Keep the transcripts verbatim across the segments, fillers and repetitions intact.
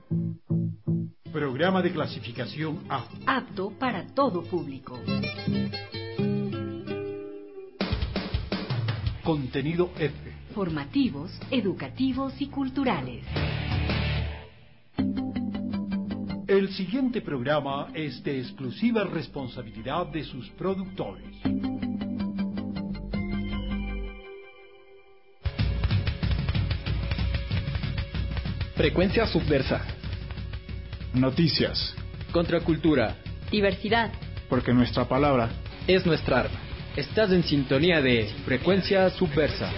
Programa de clasificación A. Apto para todo público. Contenido F. Formativos, educativos y culturales. El siguiente programa es de exclusiva responsabilidad de sus productores. Frecuencia subversa. Noticias. Contracultura. Diversidad. Porque nuestra palabra es nuestra arma. Estás en sintonía de Frecuencia Subversa.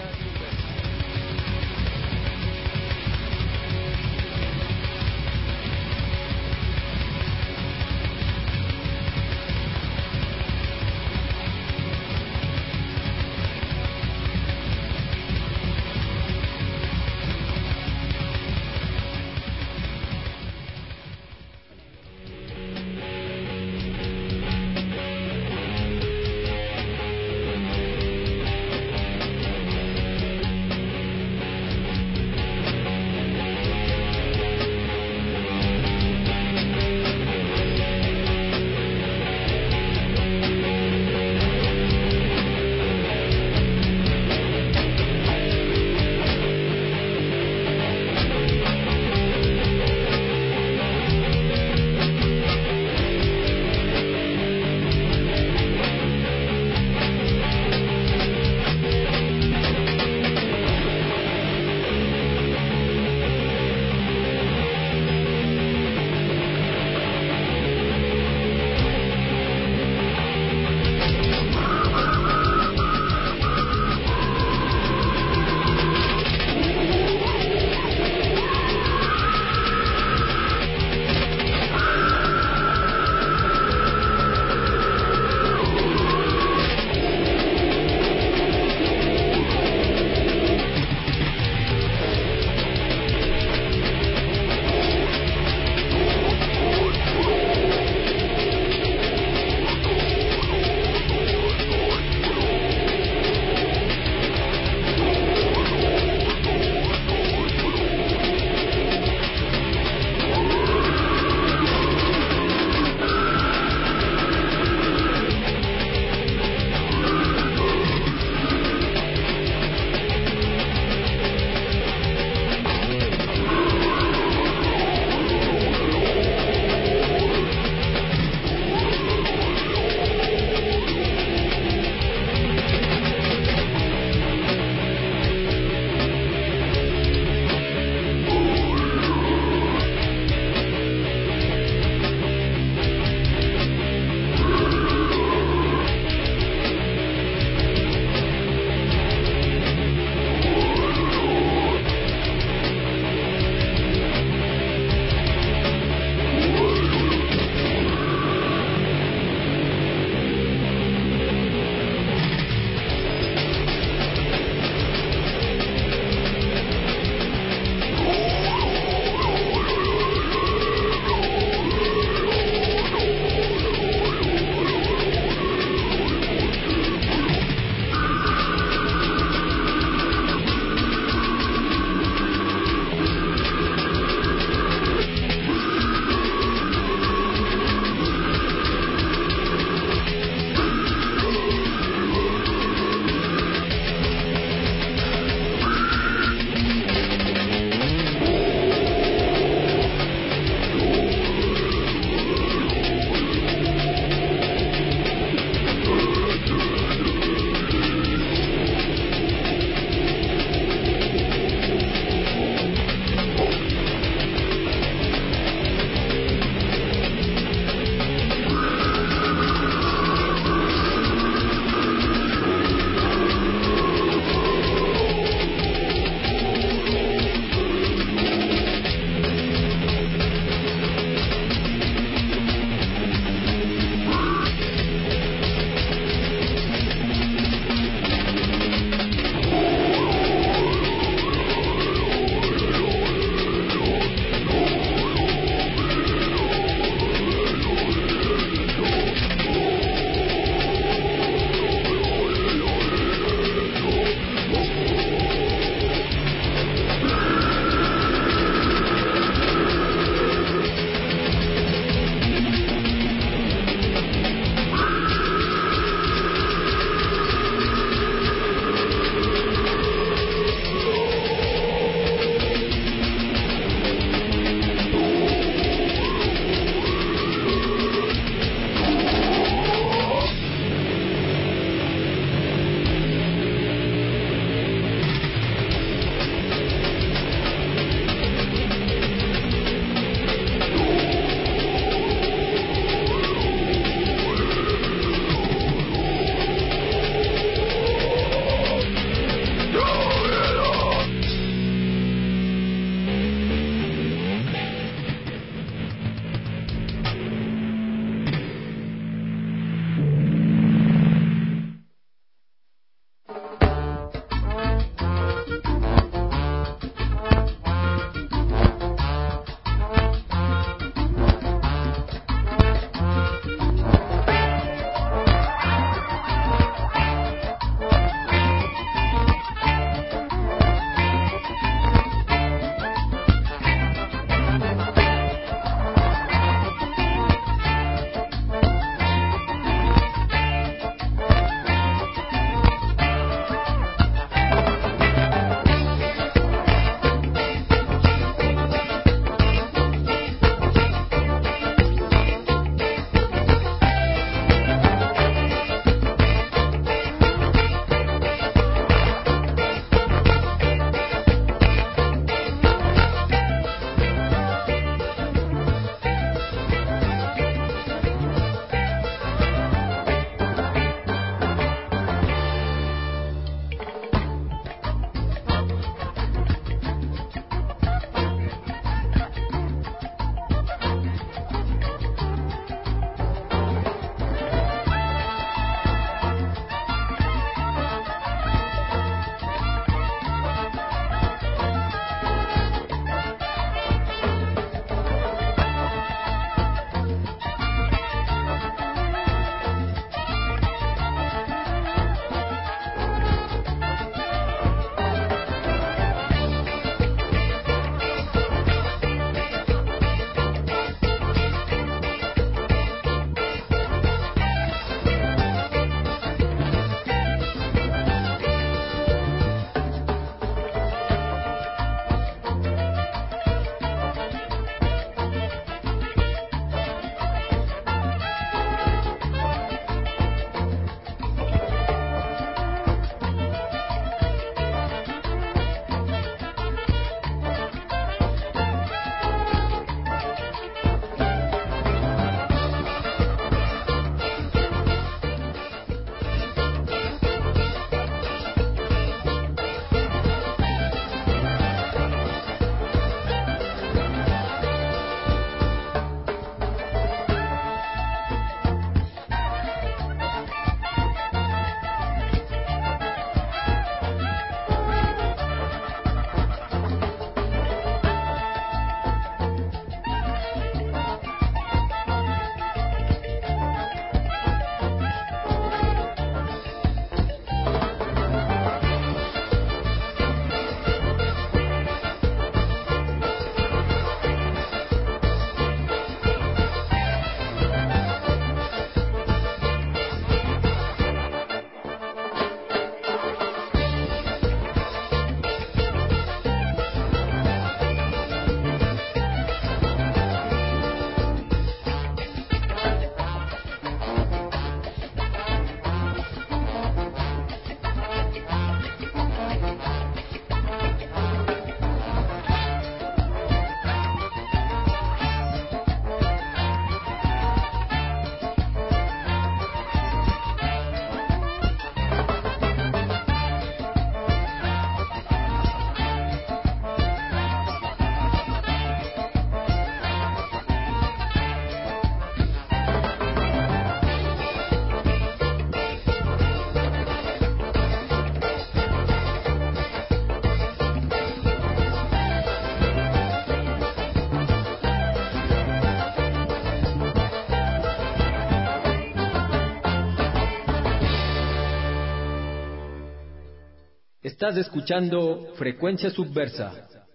Estás escuchando Frecuencia Subversa.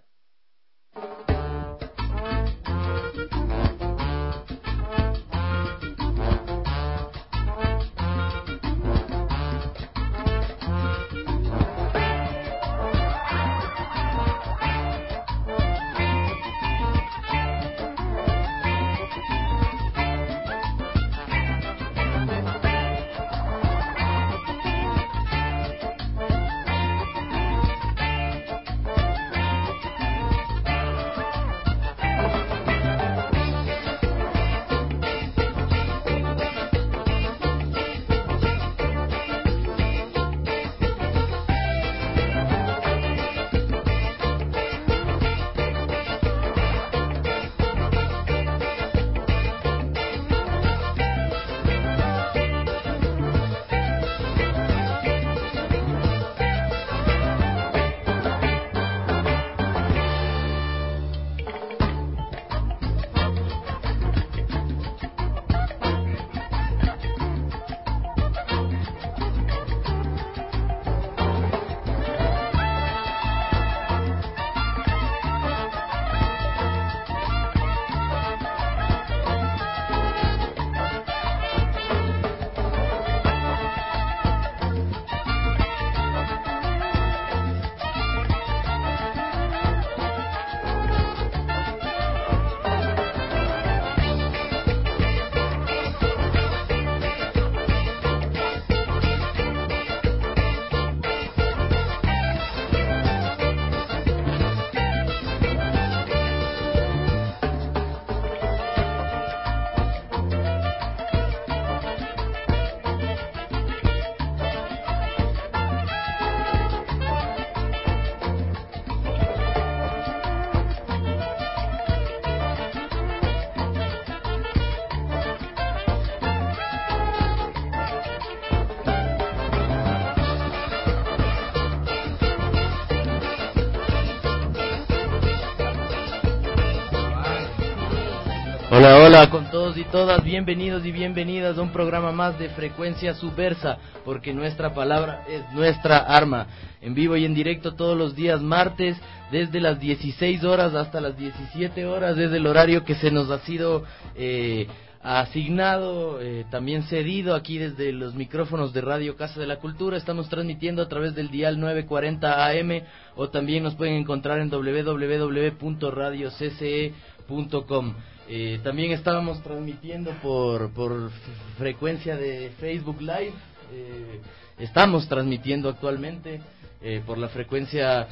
Hola, hola con todos y todas, bienvenidos y bienvenidas a un programa más de Frecuencia Subversa, porque nuestra palabra es nuestra arma, en vivo y en directo todos los días martes, desde las dieciséis horas hasta las diecisiete horas, desde el horario que se nos ha sido eh, asignado, eh, también cedido aquí desde los micrófonos de Radio Casa de la Cultura. Estamos transmitiendo a través del dial novecientos cuarenta A M, o también nos pueden encontrar en doble u doble u doble u punto radio c c e punto com. Eh, también estábamos transmitiendo por, por frecuencia de Facebook Live, eh, estamos transmitiendo actualmente eh, por la frecuencia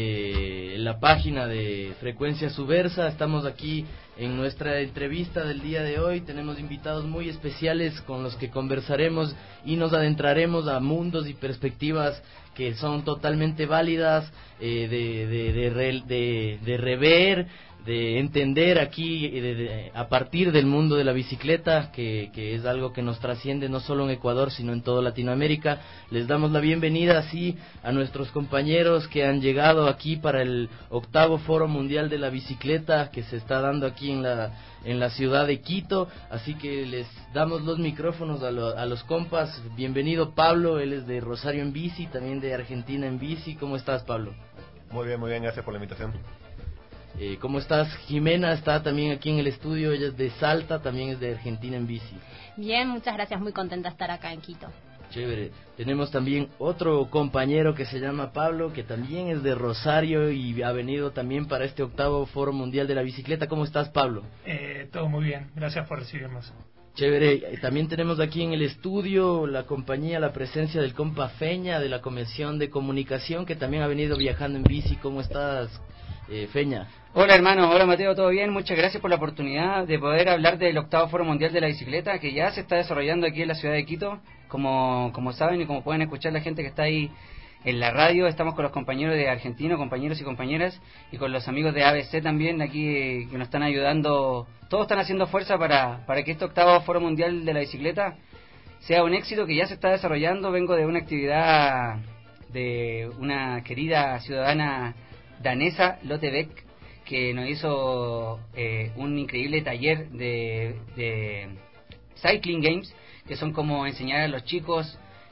de la página de Frecuencia Subversa. Estamos aquí en nuestra entrevista del día de hoy, tenemos invitados muy especiales con los que conversaremos y nos adentraremos a mundos y perspectivas que son totalmente válidas, eh, de, de, de, de, de, de rever, de entender aquí de, de, a partir del mundo de la bicicleta, que, que es algo que nos trasciende no solo en Ecuador, sino en toda Latinoamérica. Les damos la bienvenida así a nuestros compañeros que han llegado aquí para el octavo Foro Mundial de la Bicicleta, que se está dando aquí en la en la ciudad de Quito, así que les damos los micrófonos a, lo, a los compas. Bienvenido Pablo, él es de Rosario en Bici, también de Argentina en Bici. ¿Cómo estás, Pablo? Muy bien, muy bien, gracias por la invitación. Eh, ¿Cómo estás? Jimena está también aquí en el estudio, ella es de Salta, también es de Argentina en Bici. Bien, muchas gracias, muy contenta de estar acá en Quito. Chévere. Tenemos también otro compañero que se llama Pablo, que también es de Rosario y ha venido también para este octavo Foro Mundial de la Bicicleta. ¿Cómo estás, Pablo? Eh, todo muy bien, gracias por recibirnos. Chévere. También tenemos aquí en el estudio la compañía, la presencia del compa Feña, de la Comisión de Comunicación, que también ha venido viajando en bici. ¿Cómo estás, eh, Feña? Hola hermano, hola Mateo, ¿todo bien? Muchas gracias por la oportunidad de poder hablar del octavo Foro Mundial de la Bicicleta, que ya se está desarrollando aquí en la ciudad de Quito. Como, como saben y como pueden escuchar la gente que está ahí en la radio, estamos con los compañeros de Argentino, compañeros y compañeras, y con los amigos de A B C también aquí, eh, que nos están ayudando. Todos están haciendo fuerza para, para que este octavo Foro Mundial de la Bicicleta sea un éxito, que ya se está desarrollando. Vengo de una actividad de una querida ciudadana danesa, Lotte Beck, que nos hizo eh, un increíble taller de, de Cycling Games, que son como enseñar a los chicos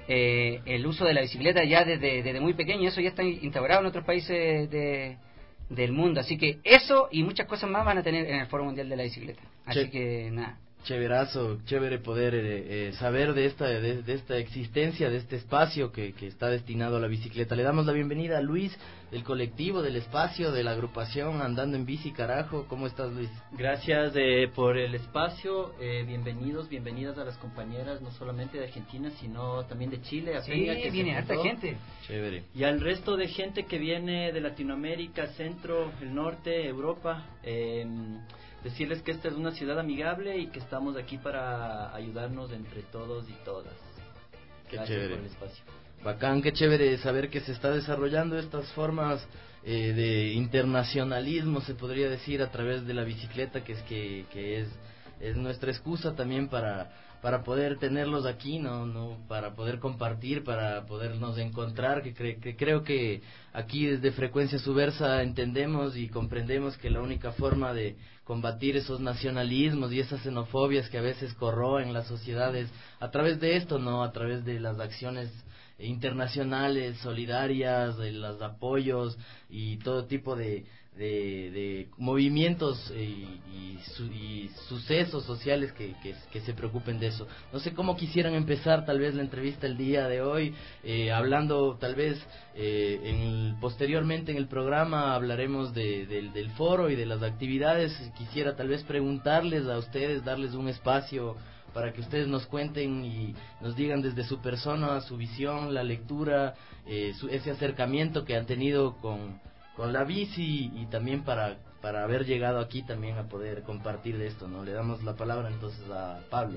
eh, el uso de la bicicleta ya desde, desde muy pequeño, eso ya está instaurado en otros países de, del mundo, así que eso y muchas cosas más van a tener en el Foro Mundial de la Bicicleta, así Che. que nada. Chéverazo, chévere poder eh, eh, saber de esta de, de esta existencia, de este espacio que, que está destinado a la bicicleta. Le damos la bienvenida a Luis, del colectivo, del espacio, de la agrupación Andando en Bici Carajo. ¿Cómo estás, Luis? Gracias eh, por el espacio, eh, bienvenidos, bienvenidas a las compañeras, no solamente de Argentina, sino también de Chile, a Sí, Peña, que viene se harta juntó, gente. Chévere. y al resto de gente que viene de Latinoamérica, Centro, el Norte, Europa. Eh, decirles que esta es una ciudad amigable y que estamos aquí para ayudarnos entre todos y todas. Qué Gracias chévere. por el espacio. Bacán, qué chévere saber que se está desarrollando estas formas eh, de internacionalismo, se podría decir, a través de la bicicleta, que es que, que es, es nuestra excusa también para para poder tenerlos aquí, no no para poder compartir, para podernos encontrar, que, cre, que creo que aquí desde Frecuencia Subversa entendemos y comprendemos que la única forma de combatir esos nacionalismos y esas xenofobias que a veces corroen las sociedades a través de esto, no a través de las acciones internacionales, solidarias, de los apoyos y todo tipo de de, de movimientos y, y, su, y sucesos sociales que, que, que se preocupen de eso. No sé cómo quisieran empezar tal vez la entrevista el día de hoy, eh, hablando tal vez eh, en, posteriormente en el programa hablaremos de, de, del foro y de las actividades. Quisiera tal vez preguntarles a ustedes, darles un espacio para que ustedes nos cuenten y nos digan desde su persona, su visión, la lectura, eh, su, ese acercamiento que han tenido con, con la bici y también para, para haber llegado aquí también a poder compartir de esto, ¿no? Le damos la palabra entonces a Pablo.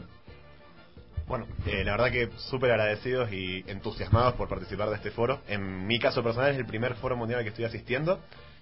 Bueno, eh, la verdad que súper agradecidos y entusiasmados por participar de este foro. En mi caso personal es el primer foro mundial al que estoy asistiendo.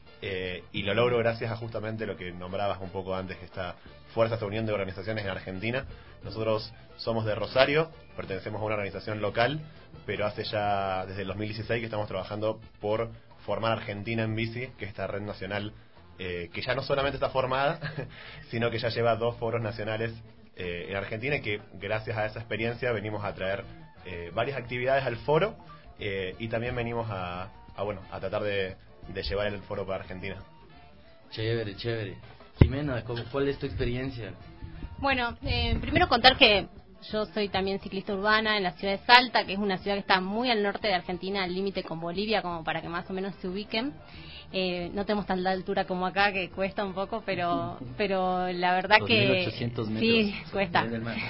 Eh, y lo logro gracias a justamente lo que nombrabas un poco antes, esta fuerza, esta unión de organizaciones en Argentina. Nosotros somos de Rosario, pertenecemos a una organización local, pero hace ya desde el dos mil dieciséis que estamos trabajando por formar Argentina en Bici, que es esta red nacional eh, que ya no solamente está formada, sino que ya lleva dos foros nacionales eh, en Argentina, y que gracias a esa experiencia venimos a traer eh, varias actividades al foro eh, y también venimos a, a, bueno, a tratar de de llevar el foro para Argentina. Chévere, chévere. Jimena, ¿cuál es tu experiencia? Bueno, eh, primero contar que yo soy también ciclista urbana en la ciudad de Salta, que es una ciudad que está muy al norte de Argentina, al límite con Bolivia, como para que más o menos se ubiquen. Eh, no tenemos tanta altura como acá, que cuesta un poco, pero pero la verdad que dos mil ochocientos metros sí, cuesta. del mar.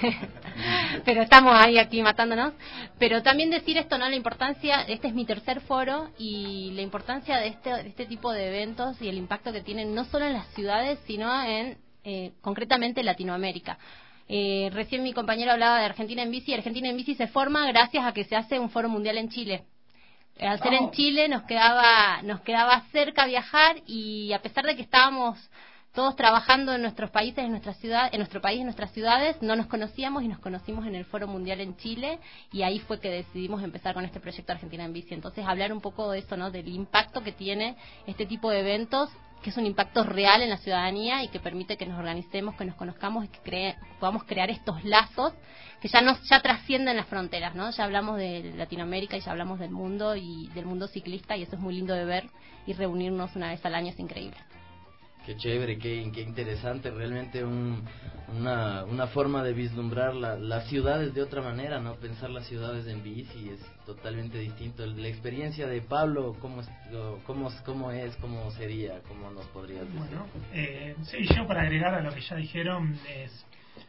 Pero estamos ahí aquí matándonos. Pero también decir esto, ¿no? La importancia, este es mi tercer foro, y la importancia de este, de este tipo de eventos y el impacto que tienen no solo en las ciudades, sino en eh, concretamente Latinoamérica. Eh, recién mi compañero hablaba de Argentina en Bici. Argentina en Bici se forma gracias a que se hace un foro mundial en Chile. Al ser en Chile nos quedaba nos quedaba cerca viajar, y a pesar de que estábamos todos trabajando en nuestros países, en nuestra ciudad, en nuestro país, en nuestras ciudades, no nos conocíamos, y nos conocimos en el Foro Mundial en Chile, y ahí fue que decidimos empezar con este proyecto Argentina en Bici. Entonces, hablar un poco de eso, ¿no? Del impacto que tiene este tipo de eventos, que es un impacto real en la ciudadanía y que permite que nos organicemos, que nos conozcamos y que cree, podamos crear estos lazos que ya nos ya trascienden las fronteras, ¿no? Ya hablamos de Latinoamérica y ya hablamos del mundo y del mundo ciclista, y eso es muy lindo de ver, y reunirnos una vez al año es increíble. Qué chévere, qué, qué interesante, realmente un, una, una forma de vislumbrar la, las ciudades de otra manera, ¿no? Pensar las ciudades en bici es totalmente distinto. La experiencia de Pablo, ¿cómo es, cómo, cómo es, cómo sería, cómo nos podrías decir? Bueno, eh, sí, yo para agregar a lo que ya dijeron, es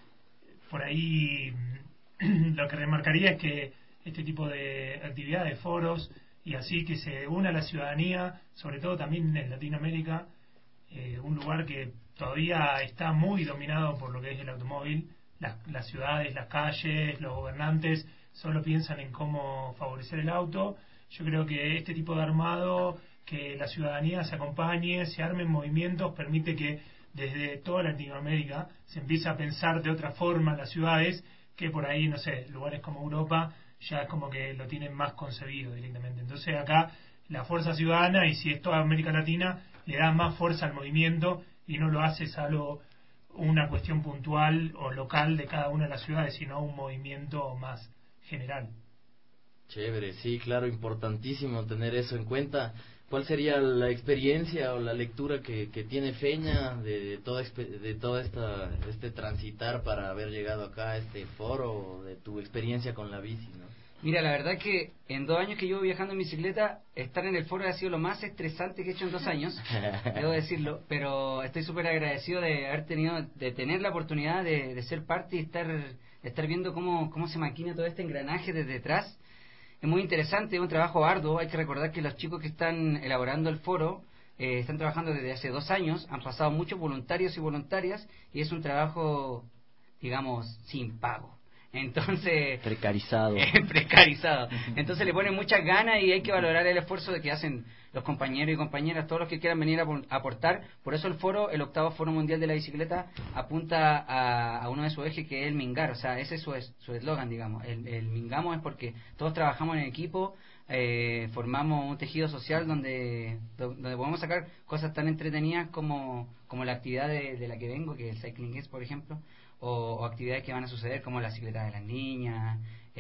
por ahí lo que remarcaría es que este tipo de actividades, foros y así, que se une a la ciudadanía, sobre todo también en Latinoamérica, Eh, un lugar que todavía está muy dominado por lo que es el automóvil. Las, las ciudades, las calles, los gobernantes solo piensan en cómo favorecer el auto. Yo creo que este tipo de armado, que la ciudadanía se acompañe, se armen movimientos, permite que desde toda Latinoamérica se empiece a pensar de otra forma las ciudades, que por ahí, no sé, lugares como Europa ya es como que lo tienen más concebido directamente. Entonces acá la fuerza ciudadana, y si es toda América Latina, le da más fuerza al movimiento y no lo hace solo una cuestión puntual o local de cada una de las ciudades, sino un movimiento más general. Chévere, sí, claro, importantísimo tener eso en cuenta. ¿Cuál sería la experiencia o la lectura que, que tiene Feña de, de toda de toda esta este transitar para haber llegado acá a este foro, de tu experiencia con la bici, ¿no? Mira, la verdad que en dos años que llevo viajando en bicicleta, estar en el foro ha sido lo más estresante que he hecho en dos años, debo decirlo, pero estoy súper agradecido de haber tenido, de tener la oportunidad de, de ser parte y estar, de estar viendo cómo, cómo se maquina todo este engranaje desde detrás. Es muy interesante, es un trabajo arduo. Hay que recordar que los chicos que están elaborando el foro eh, están trabajando desde hace dos años, han pasado muchos voluntarios y voluntarias, y es un trabajo, digamos, sin pago. Entonces... Precarizado. precarizado. Entonces le ponen muchas ganas y hay que valorar el esfuerzo de que hacen los compañeros y compañeras, todos los que quieran venir a aportar. Por eso el foro, el octavo Foro Mundial de la Bicicleta, apunta a, a uno de sus ejes, que es el mingar. O sea, ese es su eslogan, digamos. El, el mingamos es porque todos trabajamos en equipo, eh, formamos un tejido social donde, donde podemos sacar cosas tan entretenidas como, como la actividad de, de la que vengo, que es el Cycling Guest, por ejemplo. O, o actividades que van a suceder como la bicicleta de las niñas,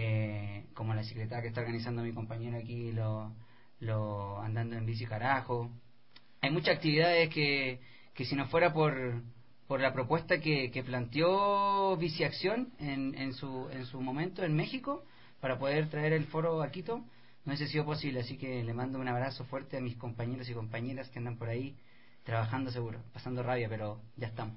eh, como la bicicleta que está organizando mi compañero aquí, lo, lo andando en bici carajo. Hay muchas actividades que, que si no fuera por, por la propuesta que, que planteó Biciacción en, en, su, en su momento en México para poder traer el foro a Quito, no hubiese sido posible. Así que le mando un abrazo fuerte a mis compañeros y compañeras que andan por ahí trabajando seguro, pasando rabia, pero ya estamos.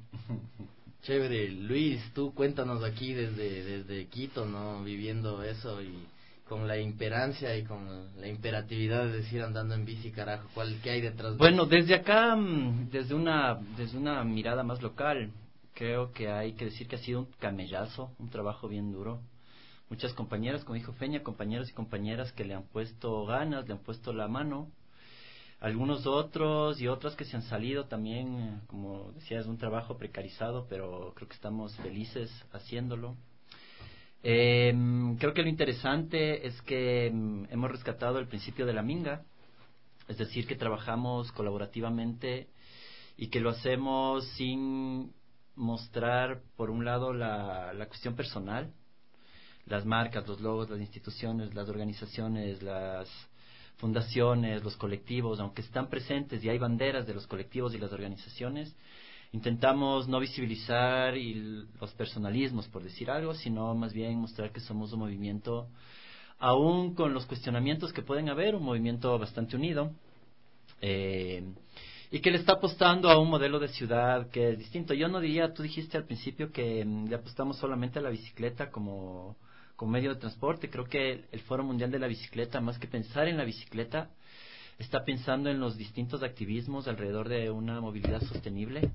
Chévere. Luis, tú cuéntanos aquí desde desde Quito, ¿no? Viviendo eso y con la imperancia y con la imperatividad de decir andando en bici, carajo, ¿cuál, qué hay detrás? Bueno, desde acá, desde una desde una mirada más local, creo que hay que decir que ha sido un camellazo, un trabajo bien duro. Muchas compañeras, como dijo Feña, compañeros y compañeras que le han puesto ganas, le han puesto la mano. Algunos otros y otras que se han salido también, como decía, es un trabajo precarizado, pero creo que estamos felices haciéndolo. Eh, creo que lo interesante es que mm, hemos rescatado el principio de la minga, es decir, que trabajamos colaborativamente y que lo hacemos sin mostrar, por un lado, la, la cuestión personal, las marcas, los logos, las instituciones, las organizaciones, las fundaciones, los colectivos, aunque están presentes y hay banderas de los colectivos y las organizaciones, intentamos no visibilizar y los personalismos, por decir algo, sino más bien mostrar que somos un movimiento, aún con los cuestionamientos que pueden haber, un movimiento bastante unido, eh, y que le está apostando a un modelo de ciudad que es distinto. Yo no diría, tú dijiste al principio que mm, le apostamos solamente a la bicicleta como como medio de transporte. Creo que el, el Foro Mundial de la Bicicleta, más que pensar en la bicicleta, está pensando en los distintos activismos alrededor de una movilidad sostenible.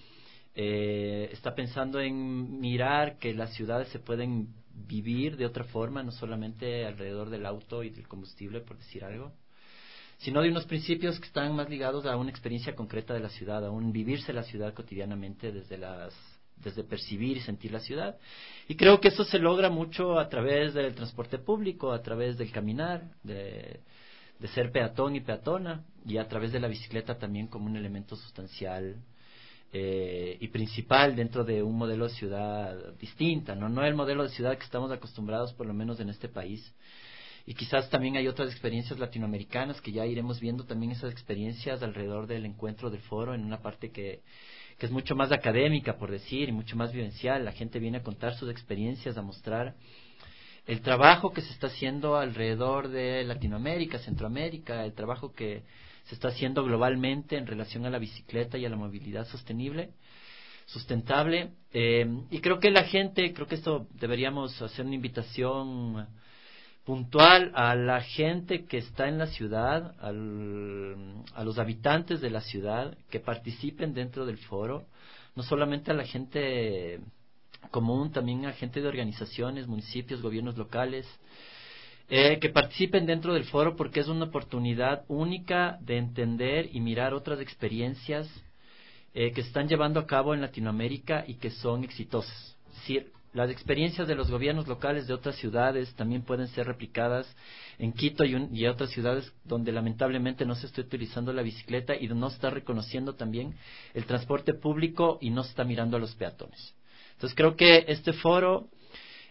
Eh, está pensando en mirar que las ciudades se pueden vivir de otra forma, no solamente alrededor del auto y del combustible, por decir algo, sino de unos principios que están más ligados a una experiencia concreta de la ciudad, a un vivirse la ciudad cotidianamente desde las desde percibir y sentir la ciudad. Y creo que eso se logra mucho a través del transporte público, a través del caminar, de, de ser peatón y peatona, y a través de la bicicleta también como un elemento sustancial eh, y principal dentro de un modelo de ciudad distinta, ¿no? No el modelo de ciudad que estamos acostumbrados, por lo menos en este país. Y quizás también hay otras experiencias latinoamericanas que ya iremos viendo también esas experiencias alrededor del encuentro del foro, en una parte que que es mucho más académica, por decir, y mucho más vivencial. La gente viene a contar sus experiencias, a mostrar el trabajo que se está haciendo alrededor de Latinoamérica, Centroamérica, el trabajo que se está haciendo globalmente en relación a la bicicleta y a la movilidad sostenible, sustentable. Eh, y creo que la gente, creo que esto deberíamos hacer una invitación puntual a la gente que está en la ciudad, al, a los habitantes de la ciudad, que participen dentro del foro, no solamente a la gente común, también a gente de organizaciones, municipios, gobiernos locales, eh, que participen dentro del foro, porque es una oportunidad única de entender y mirar otras experiencias eh, que se están llevando a cabo en Latinoamérica y que son exitosas. Es decir, las experiencias de los gobiernos locales de otras ciudades también pueden ser replicadas en Quito y, un, y otras ciudades donde lamentablemente no se está utilizando la bicicleta y no se está reconociendo también el transporte público y no se está mirando a los peatones. Entonces creo que este foro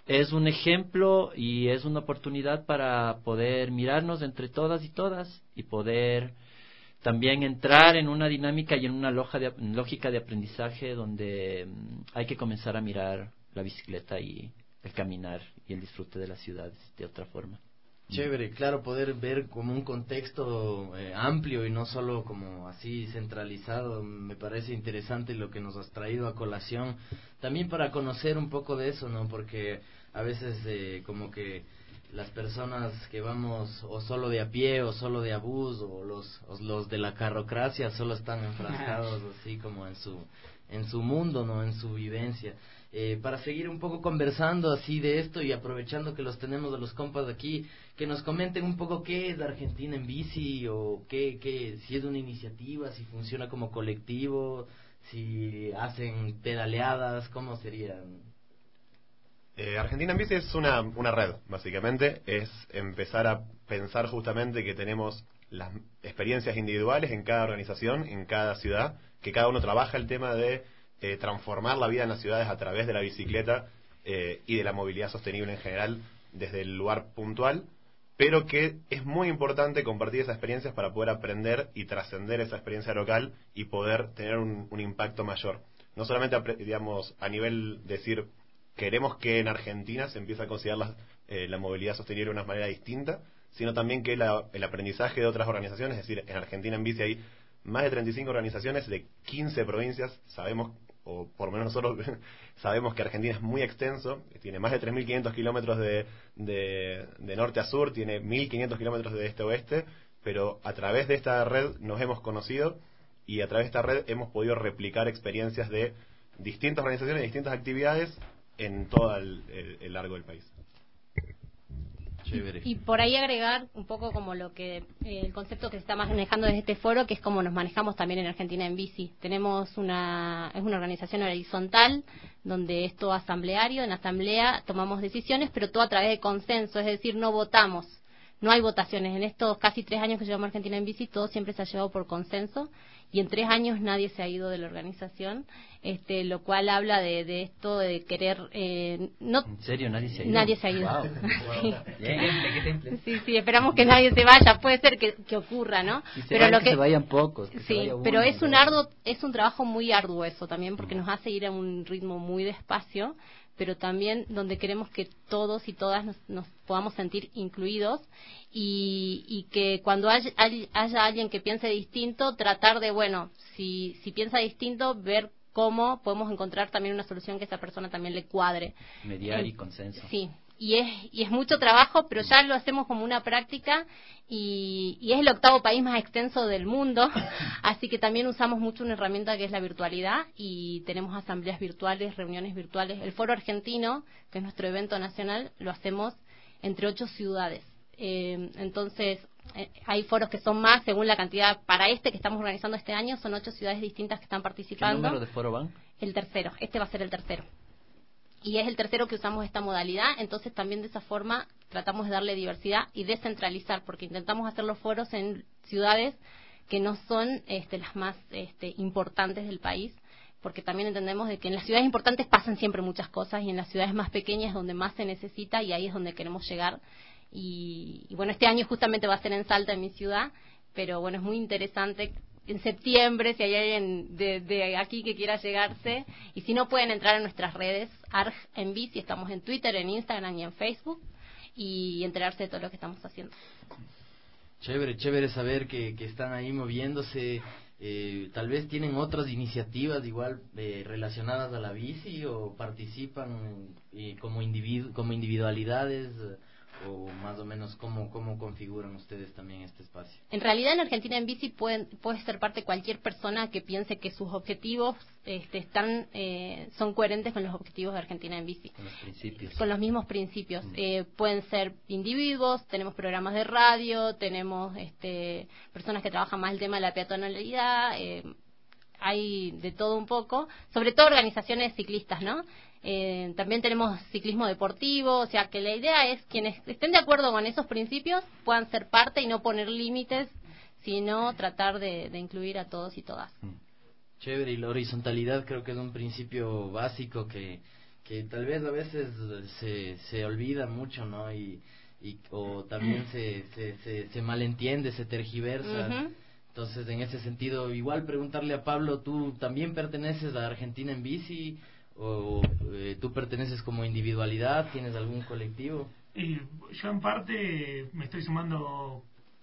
es un ejemplo y es una oportunidad para poder mirarnos entre todas y todas y poder también entrar en una dinámica y en una loja de, lógica de aprendizaje donde um, hay que comenzar a mirar la bicicleta y el caminar y el disfrute de las ciudades de otra forma. Chévere, claro, poder ver como un contexto eh, amplio y no solo como así centralizado. Me parece interesante lo que nos has traído a colación, también para conocer un poco de eso, ¿no? Porque a veces eh, como que las personas que vamos o solo de a pie o solo de a bus o los o los de la carrocracia solo están enfrascados así como en su en su mundo, no, en su vivencia. Eh, para seguir un poco conversando así de esto y aprovechando que los tenemos a los compas de aquí, que nos comenten un poco qué es la Argentina en bici o qué, qué si es una iniciativa, si funciona como colectivo, si hacen pedaleadas, cómo serían. Eh, Argentina en bici es una, una red, básicamente. Es empezar a pensar justamente que tenemos las experiencias individuales en cada organización, en cada ciudad, que cada uno trabaja el tema de eh, transformar la vida en las ciudades a través de la bicicleta eh, y de la movilidad sostenible en general desde el lugar puntual, pero que es muy importante compartir esas experiencias para poder aprender y trascender esa experiencia local y poder tener un, un impacto mayor. No solamente, digamos, a nivel decir queremos que en Argentina se empiece a considerar la, eh, la movilidad sostenible de una manera distinta, sino también que la, el aprendizaje de otras organizaciones, es decir, en Argentina en bici hay más de treinta y cinco organizaciones de quince provincias. Sabemos, o por lo menos nosotros sabemos que Argentina es muy extenso, tiene más de tres mil quinientos kilómetros de, de, de norte a sur, tiene mil quinientos kilómetros de este a oeste, pero a través de esta red nos hemos conocido y a través de esta red hemos podido replicar experiencias de distintas organizaciones y distintas actividades en todo el, el, el largo del país. Y, y por ahí agregar un poco como lo que eh, el concepto que se está manejando desde este foro, que es como nos manejamos también en Argentina en bici. Tenemos una es una organización horizontal donde es todo asambleario, en asamblea tomamos decisiones, pero todo a través de consenso, es decir, no votamos, no hay votaciones. En estos casi tres años que llevamos Argentina en bici, todo siempre se ha llevado por consenso y en tres años nadie se ha ido de la organización, este, lo cual habla de, de esto de querer eh, no ¿En serio nadie se ha ido? Nadie se ha ido. Wow. Sí. Yeah. sí, sí, esperamos que nadie se vaya, puede ser que, que ocurra, ¿no? Si se pero van, lo que, que se vayan pocos. Que sí, se vaya pero uno, es un ¿no? arduo, es un trabajo muy arduo eso también, porque nos hace ir a un ritmo muy despacio, pero también donde queremos que todos y todas nos, nos podamos sentir incluidos y, y que cuando haya, haya alguien que piense distinto, tratar de, bueno, si, si piensa distinto, ver cómo podemos encontrar también una solución que a esa persona también le cuadre. Mediar eh, y consenso. Sí, y es, y es mucho trabajo, pero ya lo hacemos como una práctica y, y es el octavo país más extenso del mundo, así que también usamos mucho una herramienta que es la virtualidad y tenemos asambleas virtuales, reuniones virtuales. El Foro Argentino, que es nuestro evento nacional, lo hacemos entre ocho ciudades. Eh, entonces, eh, hay foros que son más según la cantidad. Para este que estamos organizando este año, son ocho ciudades distintas que están participando. ¿Qué número de foro van? El tercero, este va a ser el tercero. Y es el tercero que usamos esta modalidad, entonces también de esa forma tratamos de darle diversidad y descentralizar, porque intentamos hacer los foros en ciudades que no son este, las más este, importantes del país, porque también entendemos de que en las ciudades importantes pasan siempre muchas cosas y en las ciudades más pequeñas es donde más se necesita y ahí es donde queremos llegar. Y, y bueno, este año justamente va a ser en Salta, en mi ciudad, pero bueno, es muy interesante en septiembre, si hay alguien de, de aquí que quiera llegarse, y si no pueden entrar en nuestras redes, Arg en Bici, estamos en Twitter, en Instagram y en Facebook, y enterarse de todo lo que estamos haciendo. Chévere, chévere saber que, que están ahí moviéndose, eh, tal vez tienen otras iniciativas igual eh, relacionadas a la bici o participan eh, como, individu como individualidades, eh, o más o menos cómo, cómo configuran ustedes también este espacio. En realidad en Argentina en Bici pueden, puede ser parte cualquier persona que piense que sus objetivos este, están eh, son coherentes con los objetivos de Argentina en Bici. Con los principios. Con los mismos principios. Mm. Eh, pueden ser individuos, tenemos programas de radio, tenemos este, personas que trabajan más el tema de la peatonalidad, eh, hay de todo un poco, sobre todo organizaciones ciclistas, ¿no? Eh, también tenemos ciclismo deportivo, o sea que la idea es quienes estén de acuerdo con esos principios puedan ser parte y no poner límites, sino tratar de, de incluir a todos y todas. Chévere, y la horizontalidad creo que es un principio básico que, que tal vez a veces se, se olvida mucho, ¿no? Y, y o también se, se, se, se malentiende, se tergiversa. Uh-huh. Entonces, en ese sentido, igual preguntarle a Pablo, ¿tú también perteneces a Argentina en Bici? ¿O eh, tú perteneces como individualidad? ¿Tienes algún colectivo? Y yo en parte me estoy sumando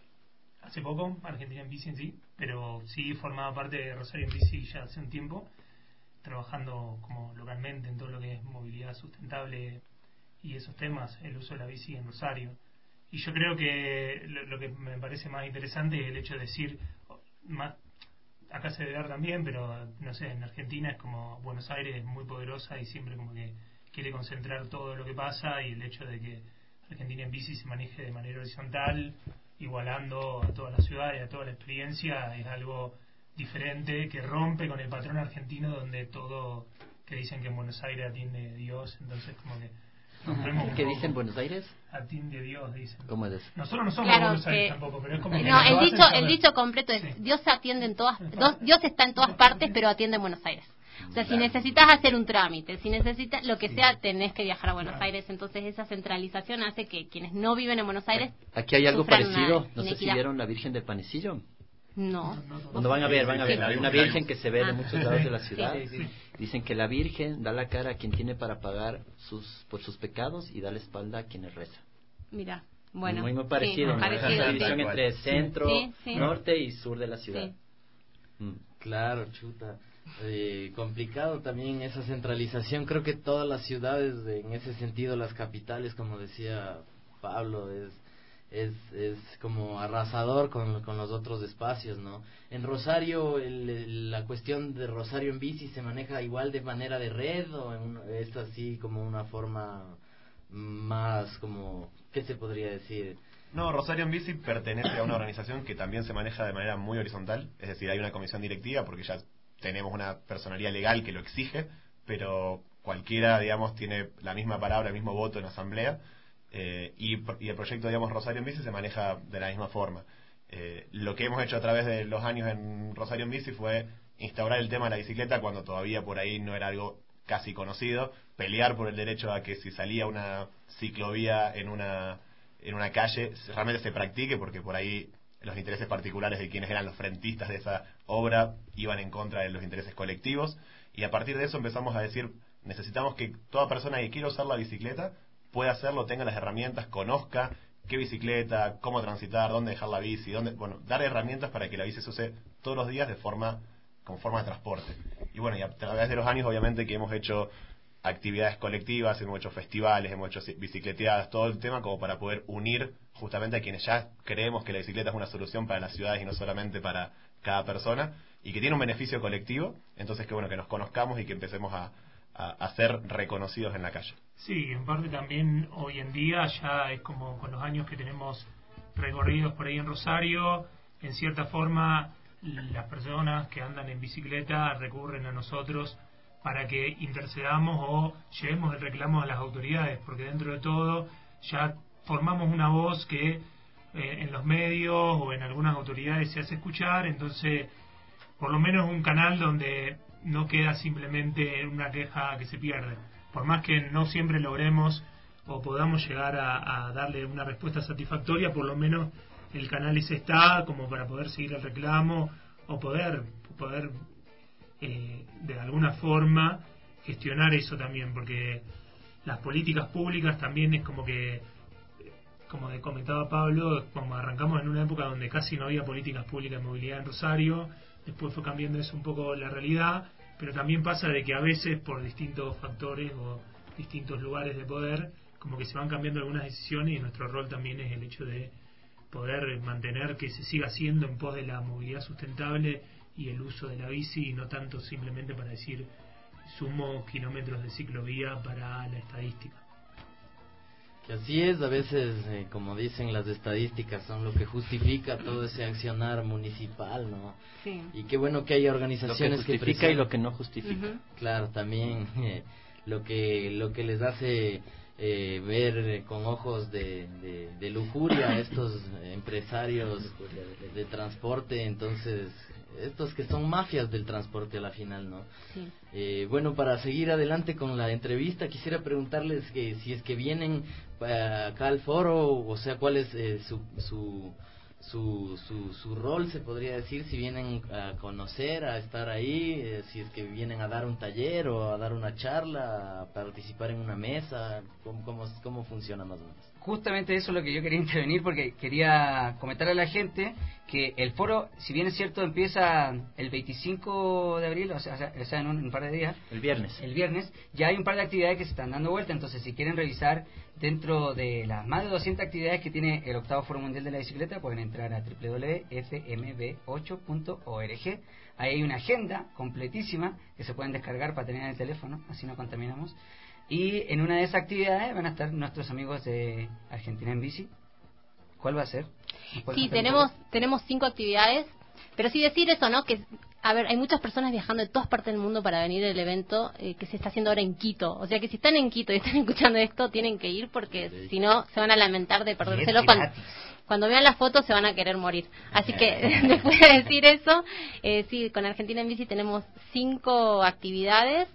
hace poco a Argentina en Bici en sí, pero sí formaba parte de Rosario en Bici ya hace un tiempo, trabajando como localmente en todo lo que es movilidad sustentable y esos temas, el uso de la bici en Rosario. Y yo creo que lo, lo que me parece más interesante es el hecho de decir, más, acá se debe dar también, pero no sé, en Argentina es como Buenos Aires es muy poderosa y siempre como que quiere concentrar todo lo que pasa, y el hecho de que Argentina en Bici se maneje de manera horizontal, igualando a toda la ciudad y a toda la experiencia, es algo diferente que rompe con el patrón argentino donde todo, que dicen que en Buenos Aires atiende Dios, entonces como que ¿qué dicen Buenos Aires? Atiende Dios, dicen. ¿Cómo es eso? Nosotros no somos claro, Buenos Aires que, tampoco, pero es como que no, el dicho, saber. el dicho completo es, sí. Dios atiende en todas, Dios está en todas partes, pero atiende en Buenos Aires. O sea, si necesitas hacer un trámite, si necesitas lo que sea, tenés que viajar a Buenos Aires. Entonces esa centralización hace que quienes no viven en Buenos Aires... Aquí hay algo parecido, no sé si vieron la Virgen del Panecillo. No. Cuando van a ver, van a ver, hay una virgen que se ve de muchos lados de la ciudad. Sí, sí, sí. Dicen que la virgen da la cara a quien tiene para pagar sus por sus pecados y da la espalda a quienes reza. Mira, bueno. Muy, muy parecido, sí, ¿no? parecido, Esa sí. división entre centro, sí, sí. norte y sur de la ciudad. Sí. Mm. Claro, chuta. Eh, complicado también esa centralización. Creo que todas las ciudades, en ese sentido, las capitales, como decía Pablo, es es es como arrasador con, con los otros espacios, ¿no? En Rosario, el, el, la cuestión de Rosario en Bici se maneja igual de manera de red, o en, es así como una forma más como, ¿qué se podría decir? No, Rosario en Bici pertenece a una organización que también se maneja de manera muy horizontal, es decir, hay una comisión directiva porque ya tenemos una personalidad legal que lo exige, pero cualquiera, digamos, tiene la misma palabra, el mismo voto en asamblea. Eh, y, y el proyecto, digamos, Rosario en Bici se maneja de la misma forma. Eh, lo que hemos hecho a través de los años en Rosario en Bici fue instaurar el tema de la bicicleta cuando todavía por ahí no era algo casi conocido, pelear por el derecho a que si salía una ciclovía en una en una calle realmente se practique, porque por ahí los intereses particulares de quienes eran los frentistas de esa obra iban en contra de los intereses colectivos, y a partir de eso empezamos a decir, necesitamos que toda persona que quiera usar la bicicleta pueda hacerlo, tenga las herramientas, conozca qué bicicleta, cómo transitar, dónde dejar la bici, dónde, bueno, dar herramientas para que la bici se use todos los días de forma, como forma de transporte. Y bueno, y a través de los años obviamente que hemos hecho actividades colectivas, hemos hecho festivales, hemos hecho bicicleteadas, todo el tema como para poder unir justamente a quienes ya creemos que la bicicleta es una solución para las ciudades y no solamente para cada persona, y que tiene un beneficio colectivo, entonces que bueno, que nos conozcamos y que empecemos a A, a ser reconocidos en la calle. Sí, en parte también hoy en día ya es como con los años que tenemos recorridos por ahí en Rosario, en cierta forma las personas que andan en bicicleta recurren a nosotros para que intercedamos o llevemos el reclamo a las autoridades, porque dentro de todo ya formamos una voz que eh, en los medios o en algunas autoridades se hace escuchar, entonces por lo menos un canal donde no queda simplemente una queja que se pierde. Por más que no siempre logremos o podamos llegar a, a darle una respuesta satisfactoria, por lo menos el canal ese está como para poder seguir el reclamo o poder poder eh, de alguna forma gestionar eso también, porque las políticas públicas también es como que, como comentaba Pablo, como arrancamos en una época donde casi no había políticas públicas de movilidad en Rosario, después fue cambiando eso un poco la realidad, pero también pasa de que a veces por distintos factores o distintos lugares de poder, como que se van cambiando algunas decisiones, y nuestro rol también es el hecho de poder mantener que se siga haciendo en pos de la movilidad sustentable y el uso de la bici, y no tanto simplemente para decir sumo kilómetros de ciclovía para la estadística. Que así es, a veces, eh, como dicen, las estadísticas son lo que justifica todo ese accionar municipal, ¿no? Sí. Y qué bueno que hay organizaciones lo que justifica que y lo que no justifica. Uh-huh. Claro, también eh, lo que lo que les hace eh, ver eh, con ojos de, de, de lujuria a estos empresarios de, de transporte, entonces estos que son mafias del transporte a la final, ¿no? Sí. Eh, bueno, para seguir adelante con la entrevista, quisiera preguntarles que si es que vienen uh, acá al foro, o sea, cuál es eh, su, su, su, su, su rol, se podría decir, si vienen a conocer, a estar ahí, eh, si es que vienen a dar un taller o a dar una charla, a participar en una mesa, ¿cómo, cómo, cómo funciona más o menos? Justamente eso es lo que yo quería intervenir, porque quería comentar a la gente que el foro, si bien es cierto, empieza el veinticinco de abril, o sea, o sea en un, un par de días. El viernes. El viernes, ya hay un par de actividades que se están dando vuelta, entonces si quieren revisar dentro de las más de doscientas actividades que tiene el octavo Foro Mundial de la Bicicleta, pueden entrar a doble u doble u doble u punto f m b ocho punto org. Ahí hay una agenda completísima que se pueden descargar para tener en el teléfono, así no contaminamos. Y en una de esas actividades van a estar nuestros amigos de Argentina en Bici. ¿Cuál va a ser? Sí, tenemos tenemos cinco actividades, pero sí decir eso, ¿no? Que, a ver, hay muchas personas viajando de todas partes del mundo para venir al evento eh, que se está haciendo ahora en Quito. O sea que si están en Quito y están escuchando esto, tienen que ir porque sí. Si no, se van a lamentar de perdérselo cuando... Cuando vean las fotos se van a querer morir. Así que después de decir eso, eh, sí, con Argentina en Bici tenemos cinco actividades.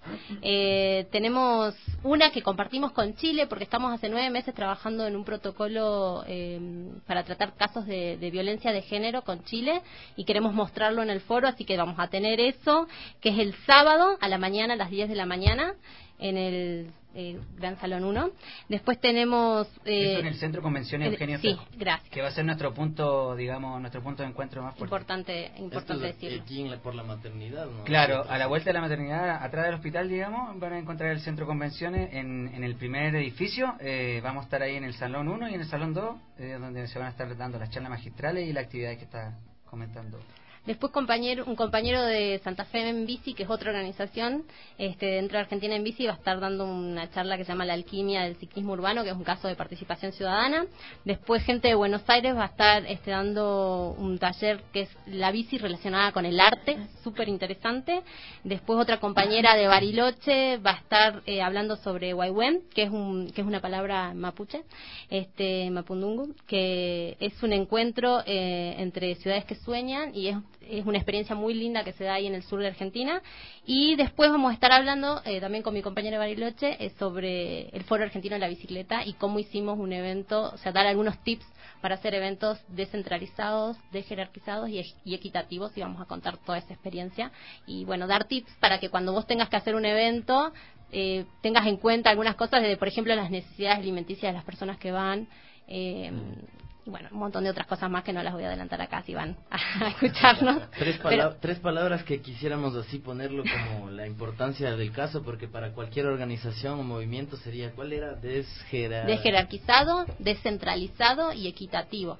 Eh, tenemos una que compartimos con Chile porque estamos hace nueve meses trabajando en un protocolo eh, para tratar casos de, de violencia de género con Chile y queremos mostrarlo en el foro, así que vamos a tener eso, que es el sábado a la mañana, a las diez de la mañana, en el eh, Gran Salón uno. Después tenemos... Eh, Eso en el Centro Convenciones Eugenio Sí, Fejo, gracias. que va a ser nuestro punto, digamos, nuestro punto de encuentro más fuerte. Importante, importante Esto es decirlo. aquí en la, por la maternidad, ¿no? Claro, a la vuelta de la maternidad, atrás del hospital, digamos, van a encontrar el Centro Convenciones en, en el primer edificio. Eh, vamos a estar ahí en el Salón uno y en el Salón dos, eh, donde se van a estar dando las charlas magistrales y la actividad que está comentando. Después compañero, un compañero de Santa Fe en Bici, que es otra organización este, dentro de Argentina en Bici, va a estar dando una charla que se llama La Alquimia del Ciclismo Urbano, que es un caso de participación ciudadana. Después gente de Buenos Aires va a estar este, dando un taller que es la bici relacionada con el arte, súper interesante. Después otra compañera de Bariloche va a estar eh, hablando sobre Waiwen, que es un que es una palabra mapuche, este mapundungu, que es un encuentro eh, entre ciudades que sueñan y es es una experiencia muy linda que se da ahí en el sur de Argentina. Y después vamos a estar hablando eh, también con mi compañera Bariloche eh, sobre el Foro Argentino de la Bicicleta y cómo hicimos un evento, o sea, dar algunos tips para hacer eventos descentralizados, desjerarquizados y, y equitativos, y vamos a contar toda esa experiencia y bueno, dar tips para que cuando vos tengas que hacer un evento eh, tengas en cuenta algunas cosas, de, por ejemplo, las necesidades alimenticias de las personas que van, eh, y bueno, un montón de otras cosas más que no las voy a adelantar acá si van a escucharnos. Tres, pala Pero, tres palabras que quisiéramos así ponerlo como la importancia del caso, porque para cualquier organización o movimiento sería, ¿cuál era? Desjerar... Desjerarquizado, descentralizado y equitativo.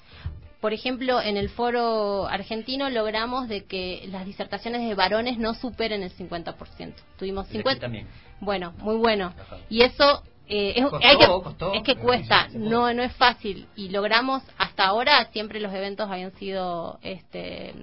Por ejemplo, en el foro argentino logramos de que las disertaciones de varones no superen el cincuenta por ciento. Tuvimos cincuenta. También. Bueno, muy bueno. Ajá. Y eso eh, es, costó, hay que, costó, es que cuesta, no no es fácil. Y logramos, hasta ahora, siempre los eventos habían sido, este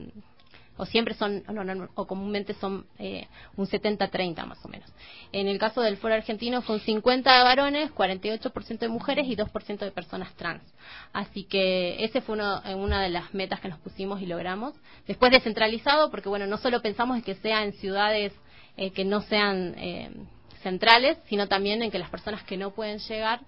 o siempre son, no, no, no, o comúnmente son eh, un setenta treinta más o menos. En el caso del foro argentino fue un cincuenta de varones, cuarenta y ocho por ciento de mujeres y dos por ciento de personas trans. Así que ese fue uno, una de las metas que nos pusimos y logramos. Después descentralizado, porque bueno, no solo pensamos en que sea en ciudades eh, que no sean eh, centrales, sino también en que las personas que no pueden llegar,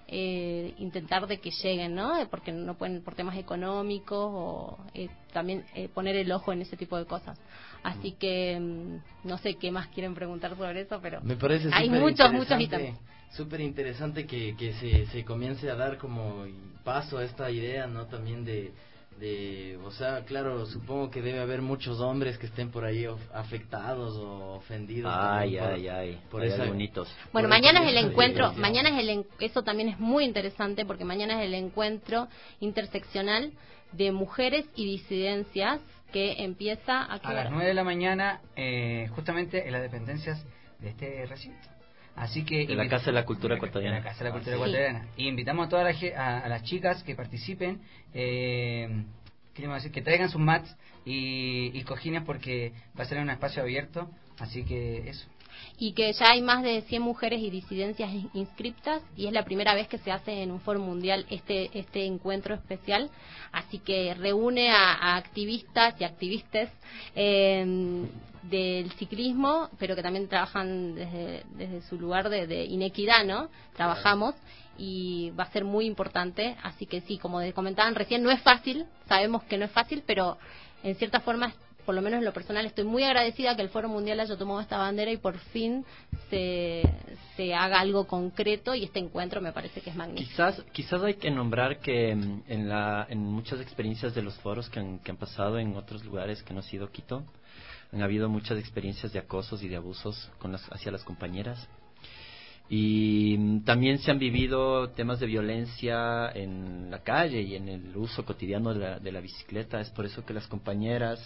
Eh, intentar de que lleguen, ¿no? Porque no pueden, por temas económicos, o eh, también eh, poner el ojo en ese tipo de cosas. Así que mm, no sé qué más quieren preguntar sobre eso, pero me parece hay muchos, muchos ítems. Súper interesante que, que se, se comience a dar como paso a esta idea, ¿no? También de de, o sea, claro, supongo que debe haber muchos hombres que estén por ahí of, afectados o ofendidos. Ay, por, ay, ay, por ay, esa, bonitos. Bueno, por mañana esa, es el esa encuentro, diferencia. mañana es el en, eso también es muy interesante porque mañana es el encuentro interseccional de mujeres y disidencias que empieza a, a las nueve de la mañana, eh, justamente en las dependencias de este recinto. Así que de la Casa de la Cultura Ecuatoriana. De la Casa de la Cultura Ecuatoriana. Sí. Y invitamos a todas las a, a las chicas que participen, eh, queremos decir, que traigan sus mats y, y cojines, porque va a ser un espacio abierto. Así que eso. y que ya hay más de cien mujeres y disidencias inscriptas, y es la primera vez que se hace en un foro mundial este este encuentro especial, así que reúne a, a activistas y activistas eh, del ciclismo, pero que también trabajan desde, desde su lugar de, de inequidad, ¿no? Trabajamos, y va a ser muy importante, así que sí, como comentaban recién, no es fácil, sabemos que no es fácil, pero en cierta forma, por lo menos en lo personal, estoy muy agradecida que el Foro Mundial haya tomado esta bandera y por fin se, se haga algo concreto, y este encuentro me parece que es magnífico. Quizás quizás hay que nombrar que en la en muchas experiencias de los foros que han, que han pasado en otros lugares que no ha sido Quito, han habido muchas experiencias de acosos y de abusos con las, hacia las compañeras. Y también se han vivido temas de violencia en la calle y en el uso cotidiano de la, de la bicicleta. Es por eso que las compañeras,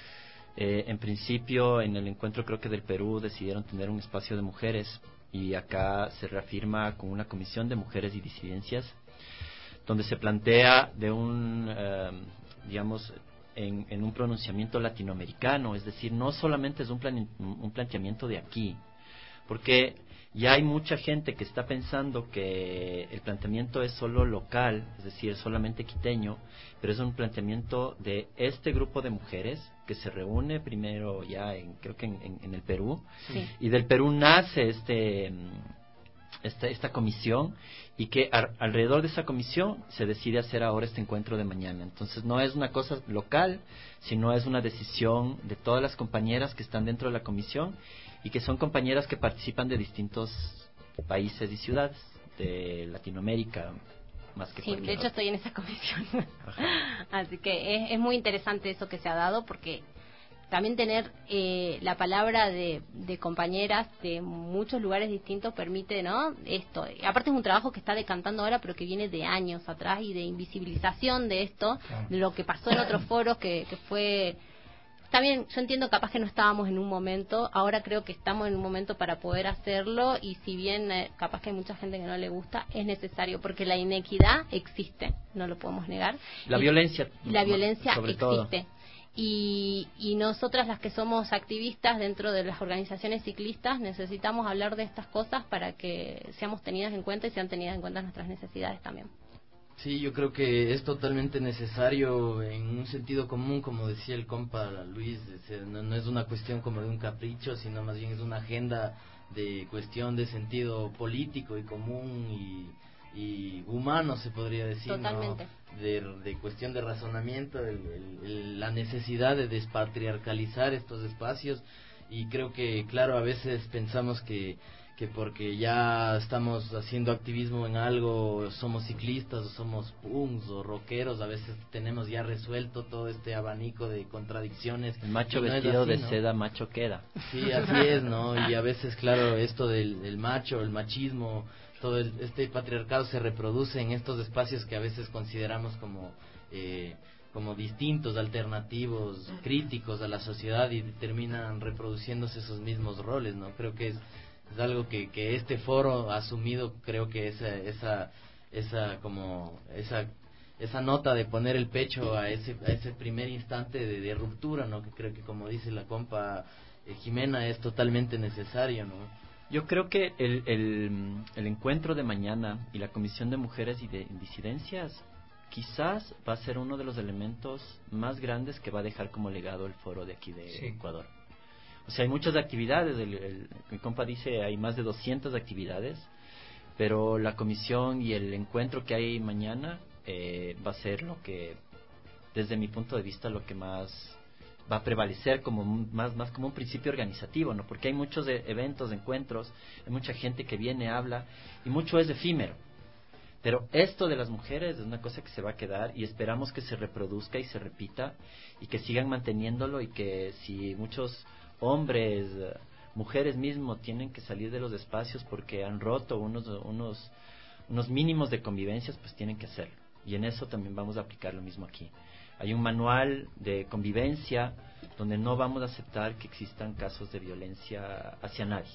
eh, en principio, en el encuentro creo que del Perú, decidieron tener un espacio de mujeres, y acá se reafirma con una comisión de mujeres y disidencias, donde se plantea de un, eh, digamos, en, en un pronunciamiento latinoamericano, es decir, no solamente es un, plan, un planteamiento de aquí, porque ya hay mucha gente que está pensando que el planteamiento es solo local, es decir, solamente quiteño, pero es un planteamiento de este grupo de mujeres que se reúne primero ya en, creo que en, en, en el Perú, sí. Y del Perú nace este esta, esta comisión, y que a, alrededor de esa comisión se decide hacer ahora este encuentro de mañana. Entonces no es una cosa local, sino es una decisión de todas las compañeras que están dentro de la comisión, y que son compañeras que participan de distintos países y ciudades de Latinoamérica, más que sí, de hecho estoy en esa comisión. Así que es, es muy interesante eso que se ha dado, porque también tener eh, la palabra de, de compañeras de muchos lugares distintos permite, ¿no? Esto. Aparte es un trabajo que está decantando ahora, pero que viene de años atrás, y de invisibilización de esto, de lo que pasó en otros foros, que, que fue... También yo entiendo capaz que no estábamos en un momento, ahora creo que estamos en un momento para poder hacerlo, y si bien eh, capaz que hay mucha gente que no le gusta, es necesario, porque la inequidad existe, no lo podemos negar. La y, violencia. La violencia sobre existe. Todo. Y, y nosotras, las que somos activistas dentro de las organizaciones ciclistas, necesitamos hablar de estas cosas para que seamos tenidas en cuenta y sean tenidas en cuenta nuestras necesidades también. Sí, yo creo que es totalmente necesario en un sentido común, como decía el compa Luis, no, no es una cuestión como de un capricho, sino más bien es una agenda de cuestión de sentido político y común y, y humano, se podría decir, totalmente. ¿no? de, de cuestión de razonamiento, el, el, el, la necesidad de despatriarcalizar estos espacios. Y creo que, claro, a veces pensamos que que porque ya estamos haciendo activismo en algo, somos ciclistas o somos punks o rockeros, a veces tenemos ya resuelto todo este abanico de contradicciones. El macho no vestido así, de ¿no? seda, macho queda. Sí, así es, ¿no? Y a veces, claro, esto del, del macho, el machismo, todo el, este patriarcado se reproduce en estos espacios que a veces consideramos como... Eh, como distintos, alternativos, críticos a la sociedad, y terminan reproduciéndose esos mismos roles, ¿no? Creo que es es algo que, que este foro ha asumido, creo que esa esa esa como esa esa nota de poner el pecho a ese a ese primer instante de, de ruptura, ¿no? Que creo que, como dice la compa eh, Jimena, es totalmente necesario, ¿no? Yo creo que el, el el encuentro de mañana y la Comisión de Mujeres y de Disidencias quizás va a ser uno de los elementos más grandes que va a dejar como legado el foro de aquí de sí. Ecuador. O sea, hay muchas actividades, el, el, mi compa dice hay más de doscientas actividades, pero la comisión y el encuentro que hay mañana eh, va a ser lo que, desde mi punto de vista, lo que más va a prevalecer como un, más, más como un principio organizativo, ¿no? Porque hay muchos de, eventos, encuentros, hay mucha gente que viene, habla, y mucho es efímero. Pero esto de las mujeres es una cosa que se va a quedar, y esperamos que se reproduzca y se repita, y que sigan manteniéndolo, y que si muchos hombres, mujeres mismos tienen que salir de los espacios porque han roto unos unos unos mínimos de convivencias, pues tienen que hacerlo. Y en eso también vamos a aplicar lo mismo aquí. Hay un manual de convivencia donde no vamos a aceptar que existan casos de violencia hacia nadie.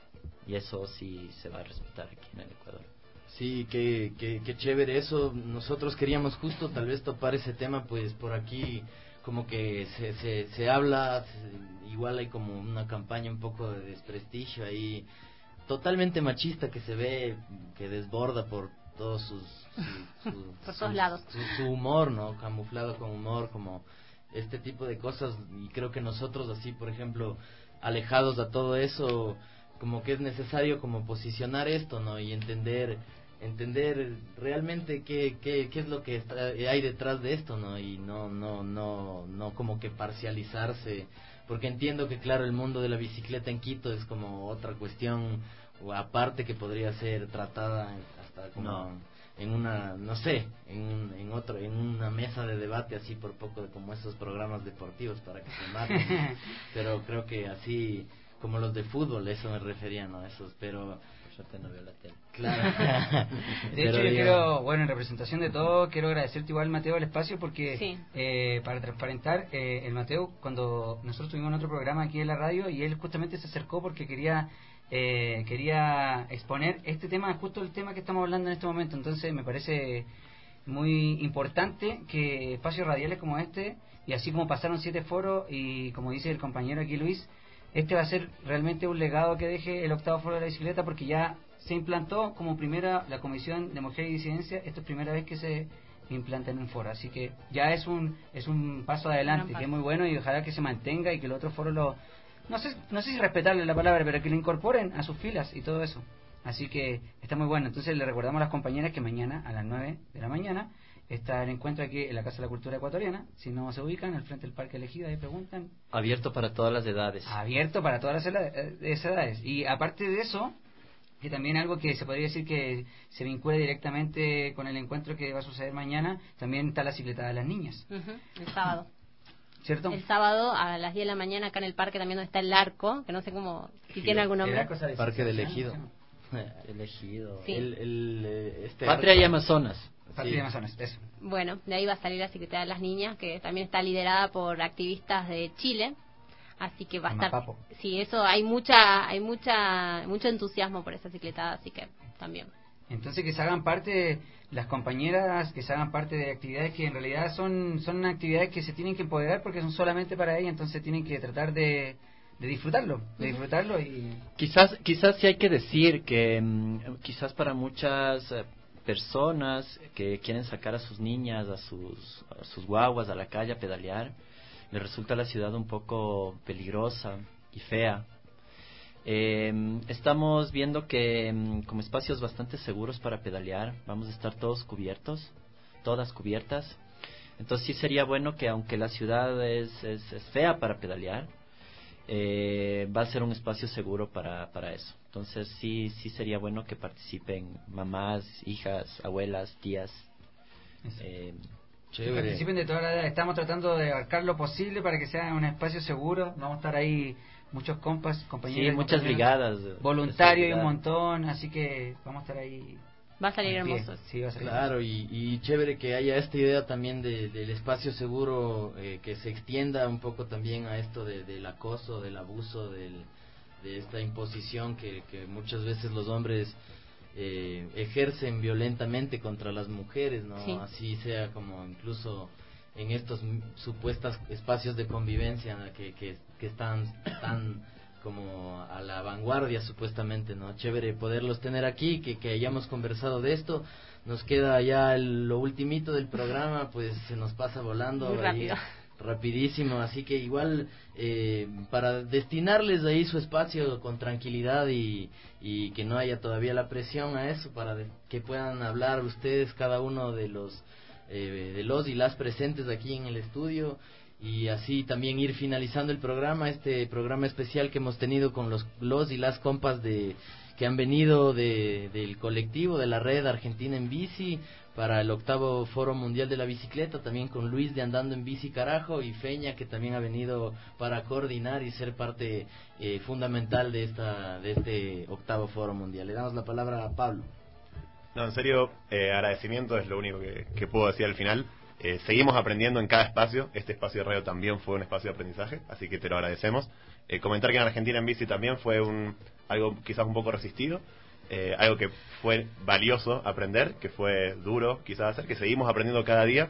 Y eso sí se va a respetar aquí en el Ecuador. Sí, qué, qué, qué chévere eso. Nosotros queríamos justo tal vez topar ese tema, pues por aquí como que se, se, se habla, se, igual hay como una campaña un poco de desprestigio ahí, totalmente machista, que se ve, que desborda por todos sus... Su, su, por sus, todos lados. Su, su humor, ¿no? Camuflado con humor, como este tipo de cosas, y creo que nosotros así, por ejemplo, alejados de todo eso, como que es necesario como posicionar esto, ¿no? Y entender entender realmente qué qué qué es lo que está, hay detrás de esto, ¿no? Y no no no no como que parcializarse, porque entiendo que claro, el mundo de la bicicleta en Quito es como otra cuestión o aparte que podría ser tratada hasta como no. en una, no sé, en un, en otro, en una mesa de debate así por poco, como esos programas deportivos para que se maten, pero creo que así como los de fútbol, eso me refería, ¿no? Esos, pero yo te no veo la tele. Claro. De hecho, yo quiero, bueno, en representación de todo, quiero agradecerte igual, Mateo, el espacio, porque sí. eh, para transparentar, eh, el Mateo, cuando nosotros tuvimos otro programa aquí en la radio, y él justamente se acercó porque quería eh, quería exponer este tema, justo el tema que estamos hablando en este momento. Entonces me parece muy importante que espacios radiales como este, y así como pasaron siete foros, y como dice el compañero aquí Luis, este va a ser realmente un legado que deje el octavo foro de la bicicleta, porque ya se implantó como primera la Comisión de Mujer y Disidencia. Esto es primera vez que se implanta en un foro, así que ya es un es un paso adelante, que es muy bueno, y ojalá que se mantenga y que el otro foro lo, no sé no sé si respetarle la palabra, pero que lo incorporen a sus filas y todo eso. Así que está muy bueno. Entonces le recordamos a las compañeras que mañana a las nueve de la mañana está el encuentro aquí en la Casa de la Cultura Ecuatoriana. Si no se ubican, al frente del Parque Elegida, y preguntan. Abierto para todas las edades. Abierto para todas las edades. Y aparte de eso, que también algo que se podría decir que se vincula directamente con el encuentro que va a suceder mañana, también está la cicletada de las niñas. Uh-huh, el sábado. ¿Cierto? El sábado a las diez de la mañana acá en el parque, también donde está el arco, que no sé cómo, si sí, tiene algún nombre. El Parque del Ejido. Elegido. Sí. El, el, este Patria y Amazonas. Patria sí. y Amazonas, eso. Bueno, de ahí va a salir la Secretaría de las Niñas, que también está liderada por activistas de Chile. Así que va a estar... Papo. Sí, eso, hay mucha hay mucha mucho entusiasmo por esa cicletada, así que también. Entonces que se hagan parte, las compañeras, que se hagan parte de actividades que en realidad son son actividades que se tienen que empoderar porque son solamente para ellas, entonces tienen que tratar de... de disfrutarlo, de disfrutarlo y... Quizás quizás sí hay que decir que um, quizás para muchas uh, personas que quieren sacar a sus niñas, a sus, a sus guaguas a la calle a pedalear, les resulta la ciudad un poco peligrosa y fea. Eh, estamos viendo que um, como espacios bastante seguros para pedalear, vamos a estar todos cubiertos, todas cubiertas. Entonces sí sería bueno que, aunque la ciudad es, es, es fea para pedalear, Eh, va a ser un espacio seguro para, para eso. Entonces sí sí sería bueno que participen mamás, hijas, abuelas, tías. Eh, que participen de toda la edad. Estamos tratando de abarcar lo posible para que sea un espacio seguro. Vamos a estar ahí muchos compas, compañeros. Sí, muchas brigadas. Voluntarios y un montón, así que vamos a estar ahí. Va a salir hermoso. Sí, va a salir claro, hermoso. y, y chévere que haya esta idea también de, del espacio seguro, eh, que se extienda un poco también a esto de, del acoso, del abuso, del, de esta imposición que, que muchas veces los hombres eh, ejercen violentamente contra las mujeres, ¿no? Sí. Así sea como incluso en estos supuestos espacios de convivencia que, que, que están tan como a la vanguardia supuestamente, ¿no? Chévere poderlos tener aquí, que, que hayamos conversado de esto. Nos queda ya el, lo ultimito del programa, pues se nos pasa volando. Muy rápido. Ahí, rapidísimo, así que igual eh, para destinarles ahí su espacio con tranquilidad y, y que no haya todavía la presión a eso, para de, que puedan hablar ustedes, cada uno de los eh, de los y las presentes aquí en el estudio, y así también ir finalizando el programa, este programa especial que hemos tenido con los los y las compas de que han venido de del colectivo de la red Argentina en Bici para el octavo Foro Mundial de la Bicicleta, también con Luis de Andando en Bici Carajo y Feña, que también ha venido para coordinar y ser parte eh, fundamental de esta de este octavo Foro Mundial. Le damos la palabra a Pablo. No, en serio, eh, agradecimiento es lo único que, que puedo decir al final. Eh, seguimos aprendiendo en cada espacio. Este espacio de radio también fue un espacio de aprendizaje, así que te lo agradecemos. Eh, comentar que en Argentina en Bici también fue un algo quizás un poco resistido, eh, algo que fue valioso aprender, que fue duro quizás hacer, que seguimos aprendiendo cada día,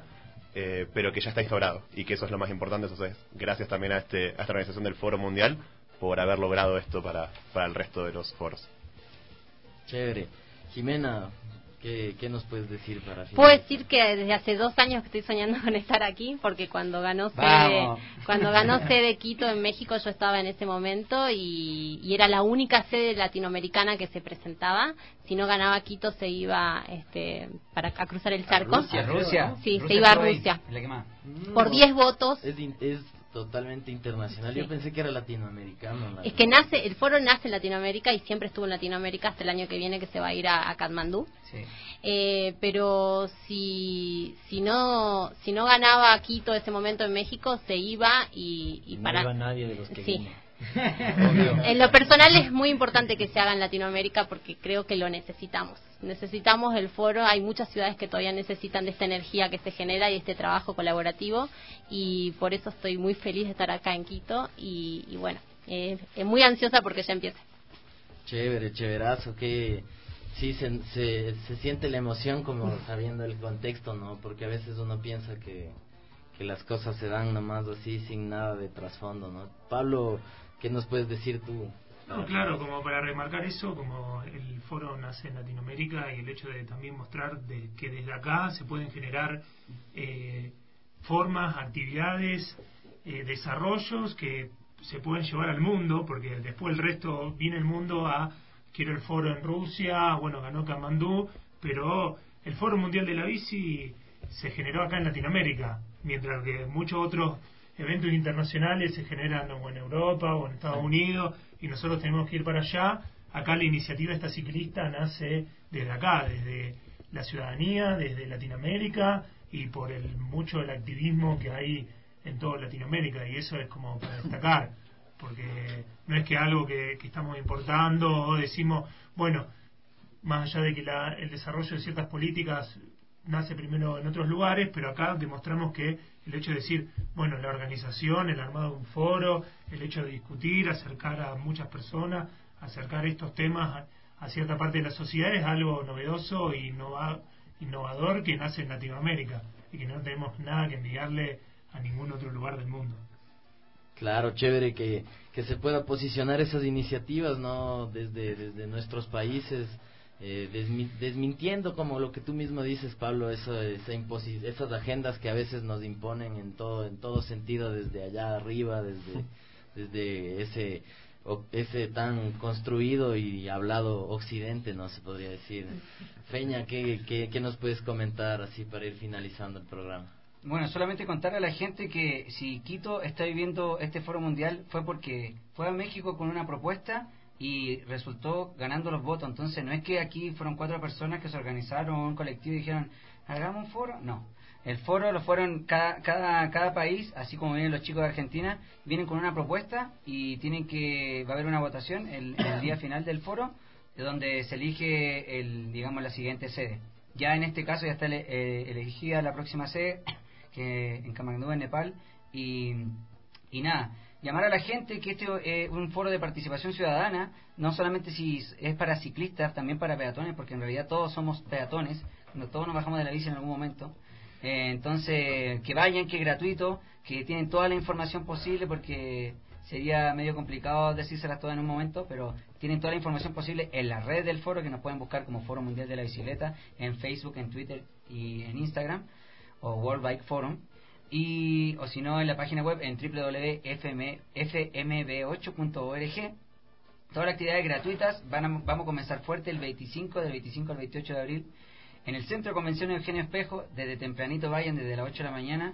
eh, pero que ya está instaurado, y que eso es lo más importante. Entonces, gracias también a, este, a esta organización del Foro Mundial por haber logrado esto para, para el resto de los foros. Chévere. Jimena, ¿qué, qué nos puedes decir para finalizar? Puedo decir que desde hace dos años que estoy soñando con estar aquí, porque cuando ganó sede, cuando ganó sede Quito en México, yo estaba en ese momento y, y era la única sede latinoamericana que se presentaba. Si no ganaba Quito, se iba este, para a cruzar el charco. ¿A Rusia? ¿Rusia? Sí, Rusia se iba a ahí, Rusia. la que más. Por diez votos. Es, es totalmente internacional. Sí. Yo pensé que era latinoamericano. La Es que nace, el foro nace en Latinoamérica y siempre estuvo en Latinoamérica hasta el año que viene, que se va a ir a, a Katmandú. Sí. Eh, pero si si no si no ganaba Quito ese momento en México, se iba y, y no para iba nadie de los que sí. vino. En lo personal es muy importante que se haga en Latinoamérica porque creo que lo necesitamos. Necesitamos el foro, hay muchas ciudades que todavía necesitan de esta energía que se genera y este trabajo colaborativo, y por eso estoy muy feliz de estar acá en Quito y, y bueno, eh, eh, muy ansiosa porque ya empieza. Chévere, chéverazo, que sí se, se, se siente la emoción como sabiendo el contexto, ¿no? Porque a veces uno piensa que, que las cosas se dan nomás así sin nada de trasfondo, ¿no? Pablo, ¿qué nos puedes decir tú? No, claro, como para remarcar eso, como el foro nace en Latinoamérica y el hecho de también mostrar de que desde acá se pueden generar eh, formas, actividades, eh, desarrollos que se pueden llevar al mundo, porque después el resto viene el mundo a, quiero el foro en Rusia, bueno, ganó Katmandú, pero el Foro Mundial de la Bici se generó acá en Latinoamérica, mientras que muchos otros eventos internacionales se generan o en Europa o en Estados Unidos y nosotros tenemos que ir para allá. Acá la iniciativa esta ciclista nace desde acá, desde la ciudadanía, desde Latinoamérica y por el mucho del activismo que hay en toda Latinoamérica, y eso es como para destacar, porque no es que algo que, que estamos importando o decimos, bueno, más allá de que la, el desarrollo de ciertas políticas nace primero en otros lugares, pero acá demostramos que el hecho de decir, bueno, la organización, el armado de un foro, el hecho de discutir, acercar a muchas personas, acercar estos temas a, a cierta parte de la sociedad es algo novedoso e innova, innovador que nace en Latinoamérica y que no tenemos nada que enviarle a ningún otro lugar del mundo. Claro, chévere que, que se pueda posicionar esas iniciativas, ¿no? Desde, desde nuestros países, eh, desmi, desmintiendo, como lo que tú mismo dices, Pablo, eso, esa imposi esas agendas que a veces nos imponen en todo en todo sentido, desde allá arriba, desde, desde ese o, ese tan construido y hablado occidente, no se podría decir. Feña, ¿qué, qué, qué nos puedes comentar así para ir finalizando el programa? Bueno, solamente contarle a la gente que si Quito está viviendo este foro mundial fue porque fue a México con una propuesta y resultó ganando los votos. Entonces no es que aquí fueron cuatro personas que se organizaron, un colectivo y dijeron, hagamos un foro. No, el foro lo fueron cada, cada, cada país, así como vienen los chicos de Argentina, vienen con una propuesta y tienen que, va a haber una votación el, el día final del foro, de donde se elige el, digamos, la siguiente sede. Ya en este caso ya está eh, elegida la próxima sede, que en Katmandú, en Nepal, y, y nada, llamar a la gente que este es eh, un foro de participación ciudadana, no solamente si es para ciclistas, también para peatones, porque en realidad todos somos peatones, todos nos bajamos de la bici en algún momento, eh, entonces que vayan, que es gratuito, que tienen toda la información posible, porque sería medio complicado decírselas todas en un momento, pero tienen toda la información posible en la red del foro, que nos pueden buscar como Foro Mundial de la Bicicleta, en Facebook, en Twitter y en Instagram, o World Bike Forum, y o si no en la página web en doble u doble u doble u punto f m b ocho punto org. Todas las actividades gratuitas, van a, vamos a comenzar fuerte el veinticinco, del veinticinco al veintiocho de abril, en el Centro de Convenciones Eugenio Espejo, desde tempranito vayan, desde las ocho de la mañana.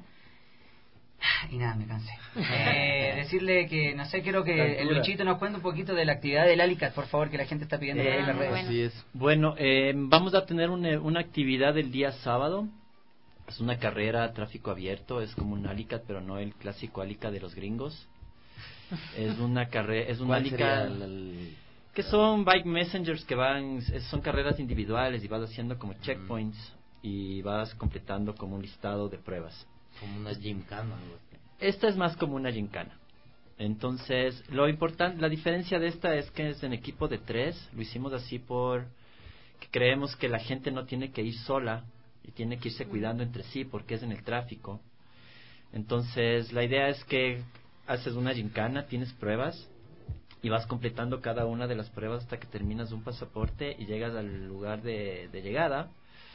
Y nada, me cansé. Eh, decirle que, no sé, quiero que el Luchito nos cuente un poquito de la actividad del Alicat, por favor, que la gente está pidiendo eh, en las redes. bueno. Así es. Bueno, eh, vamos a tener una, una actividad el día sábado. Es una carrera a tráfico abierto, es como un Alicat, pero no el clásico Alicat de los gringos. Es una carrera, es un Alicat que son bike messengers que van, es, son carreras individuales y vas haciendo como checkpoints y vas completando como un listado de pruebas. Como una gincana, algo así. Esta es más como una gincana. Entonces, lo importante, la diferencia de esta es que es en equipo de tres. Lo hicimos así por que creemos que la gente no tiene que ir sola. y tiene que irse cuidando entre sí porque es en el tráfico. Entonces la idea es que haces una gincana, tienes pruebas y vas completando cada una de las pruebas hasta que terminas un pasaporte y llegas al lugar de, de llegada.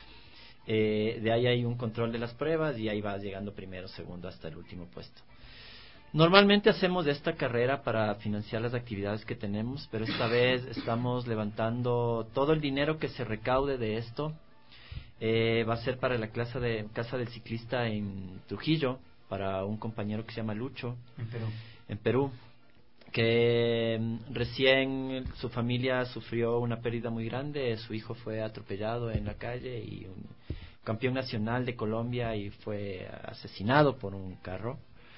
Eh, de ahí hay un control de las pruebas y ahí vas llegando primero, segundo, hasta el último puesto. Normalmente hacemos esta carrera para financiar las actividades que tenemos, pero esta vez estamos levantando todo el dinero que se recaude de esto. Eh, va a ser para la clase de, Casa del Ciclista en Trujillo, para un compañero que se llama Lucho, En Perú. en Perú, que mm, recién su familia sufrió una pérdida muy grande. Su hijo fue atropellado en la calle y un campeón nacional de Colombia y fue asesinado por un carro.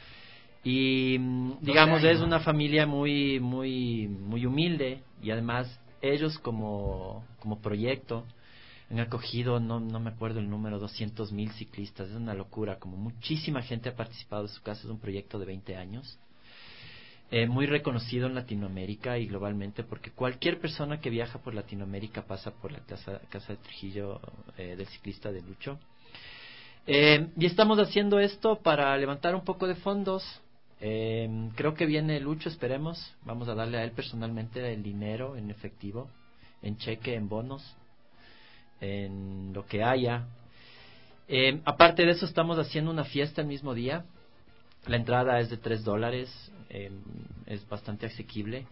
Y mm, digamos años, es ¿no? una familia muy muy muy humilde, y además ellos como como proyecto han acogido, no no me acuerdo el número, doscientos mil ciclistas. Es una locura, como muchísima gente ha participado en su casa. Es un proyecto de veinte años, eh, muy reconocido en Latinoamérica y globalmente, porque cualquier persona que viaja por Latinoamérica pasa por la casa, casa de Trujillo, eh, del ciclista de Lucho. Eh, y estamos haciendo esto para levantar un poco de fondos. Eh, creo que viene Lucho, esperemos. Vamos a darle a él personalmente el dinero en efectivo, en cheque, en bonos, en lo que haya. Eh, aparte de eso, estamos haciendo una fiesta el mismo día. La entrada es de tres dólares, eh, es bastante asequible.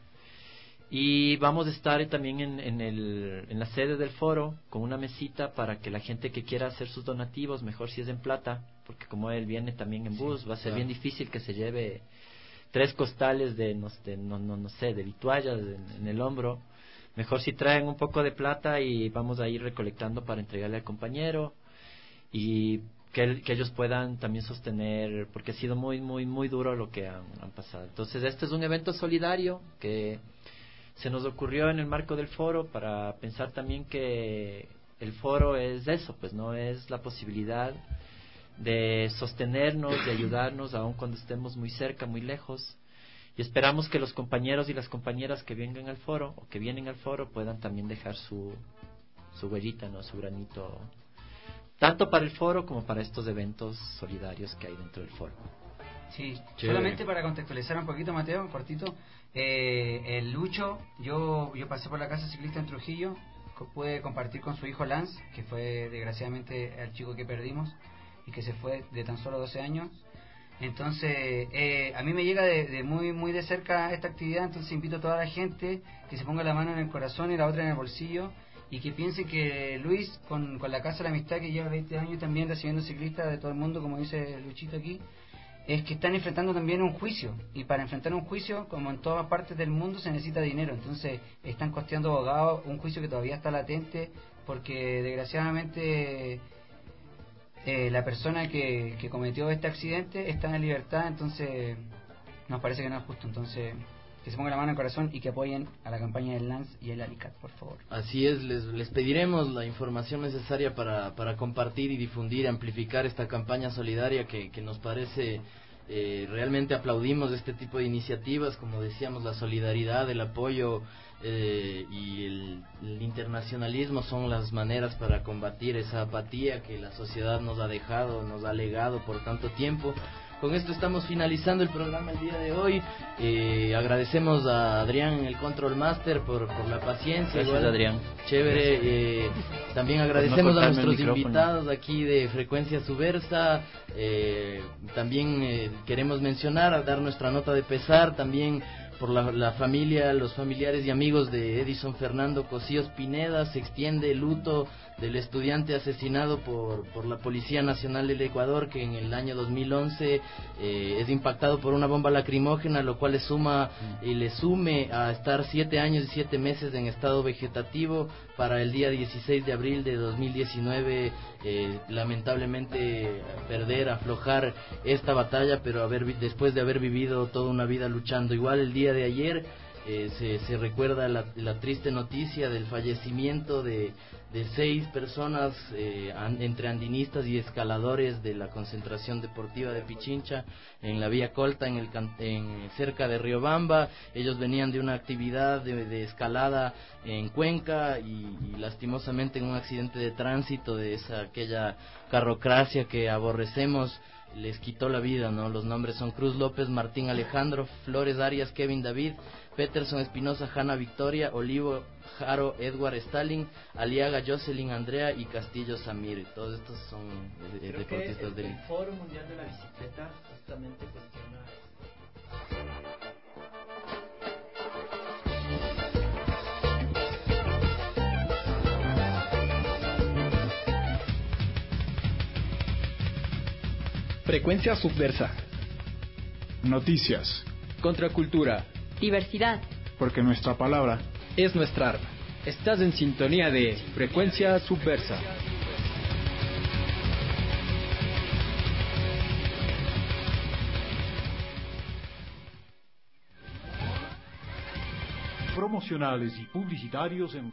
Y vamos a estar también en, en, el, en la sede del foro con una mesita para que la gente que quiera hacer sus donativos, mejor si es en plata, porque como él viene también en bus, va a ser claro. bien difícil que se lleve tres costales de, no, de, no, no, no sé, de vituallas en, en el hombro. Mejor si traen un poco de plata y vamos a ir recolectando para entregarle al compañero y que, él, que ellos puedan también sostener, porque ha sido muy, muy, muy duro lo que han, han pasado. Entonces este es un evento solidario que se nos ocurrió en el marco del foro para pensar también que el foro es eso, pues no es la posibilidad de sostenernos, de ayudarnos aun cuando estemos muy cerca, muy lejos. Y esperamos que los compañeros y las compañeras que vengan al foro o que vienen al foro puedan también dejar su su huellita, ¿no? Su granito, tanto para el foro como para estos eventos solidarios que hay dentro del foro. Sí, Chévere. solamente para contextualizar un poquito, Mateo, cortito, eh, el Lucho, yo yo pasé por la Casa Ciclista en Trujillo, co- pude compartir con su hijo Lance, que fue desgraciadamente el chico que perdimos y que se fue de tan solo doce años. Entonces, eh, a mí me llega de, de muy muy de cerca esta actividad, entonces invito a toda la gente que se ponga la mano en el corazón y la otra en el bolsillo y que piense que Luis, con, con la Casa de la Amistad, que lleva veinte años también recibiendo ciclistas de todo el mundo, como dice Luchito aquí, es que están enfrentando también un juicio, y para enfrentar un juicio, como en todas partes del mundo, se necesita dinero. Entonces están costeando abogados, un juicio que todavía está latente, porque desgraciadamente eh, la persona que, que cometió este accidente está en libertad, entonces nos parece que no es justo. Entonces que se pongan la mano en el corazón y que apoyen a la campaña del Lance y el Alicat, por favor. Así es, les, les pediremos la información necesaria para, para compartir y difundir, amplificar esta campaña solidaria que, que nos parece, eh, realmente aplaudimos este tipo de iniciativas, como decíamos, la solidaridad, el apoyo eh, y el, el internacionalismo son las maneras para combatir esa apatía que la sociedad nos ha dejado, nos ha legado por tanto tiempo. Con esto estamos finalizando el programa el día de hoy. Eh, agradecemos a Adrián en el Control Master por, por la paciencia. Gracias, igual, Adrián. Chévere. Eh, también agradecemos cortarme a el nuestros micrófono. invitados aquí de Frecuencia Subversa. Eh, también eh, queremos mencionar, a dar nuestra nota de pesar también por la, la familia, los familiares y amigos de Edison Fernando Cosíos Pineda. Se extiende el luto del estudiante asesinado por, por la Policía Nacional del Ecuador, que en el año dos mil once eh, es impactado por una bomba lacrimógena, lo cual le suma y le sume a estar siete años y siete meses en estado vegetativo. Para el día dieciséis de abril de dos mil diecinueve, eh, lamentablemente perder, aflojar esta batalla, pero haber después de haber vivido toda una vida luchando. Igual el día de ayer eh, se, se recuerda la, la triste noticia del fallecimiento de, de seis personas eh, an, entre andinistas y escaladores de la concentración deportiva de Pichincha en la vía Colta, en el en, cerca de Riobamba. Ellos venían de una actividad de, de escalada en Cuenca y, y lastimosamente en un accidente de tránsito de esa aquella carrocracia que aborrecemos les quitó la vida, ¿no? Los nombres son Cruz López, Martín Alejandro, Flores Arias, Kevin David, Peterson Espinosa, Hanna Victoria, Olivo Jaro, Edward Stalin, Aliaga Jocelyn Andrea y Castillo Samir. Todos estos son eh, deportistas del... El Foro Mundial de la Bicicleta justamente cuestiona... Frecuencia subversa. Noticias. Contracultura. Diversidad. Porque nuestra palabra es nuestra arma. Estás en sintonía de Frecuencia Subversa. Promocionales y publicitarios en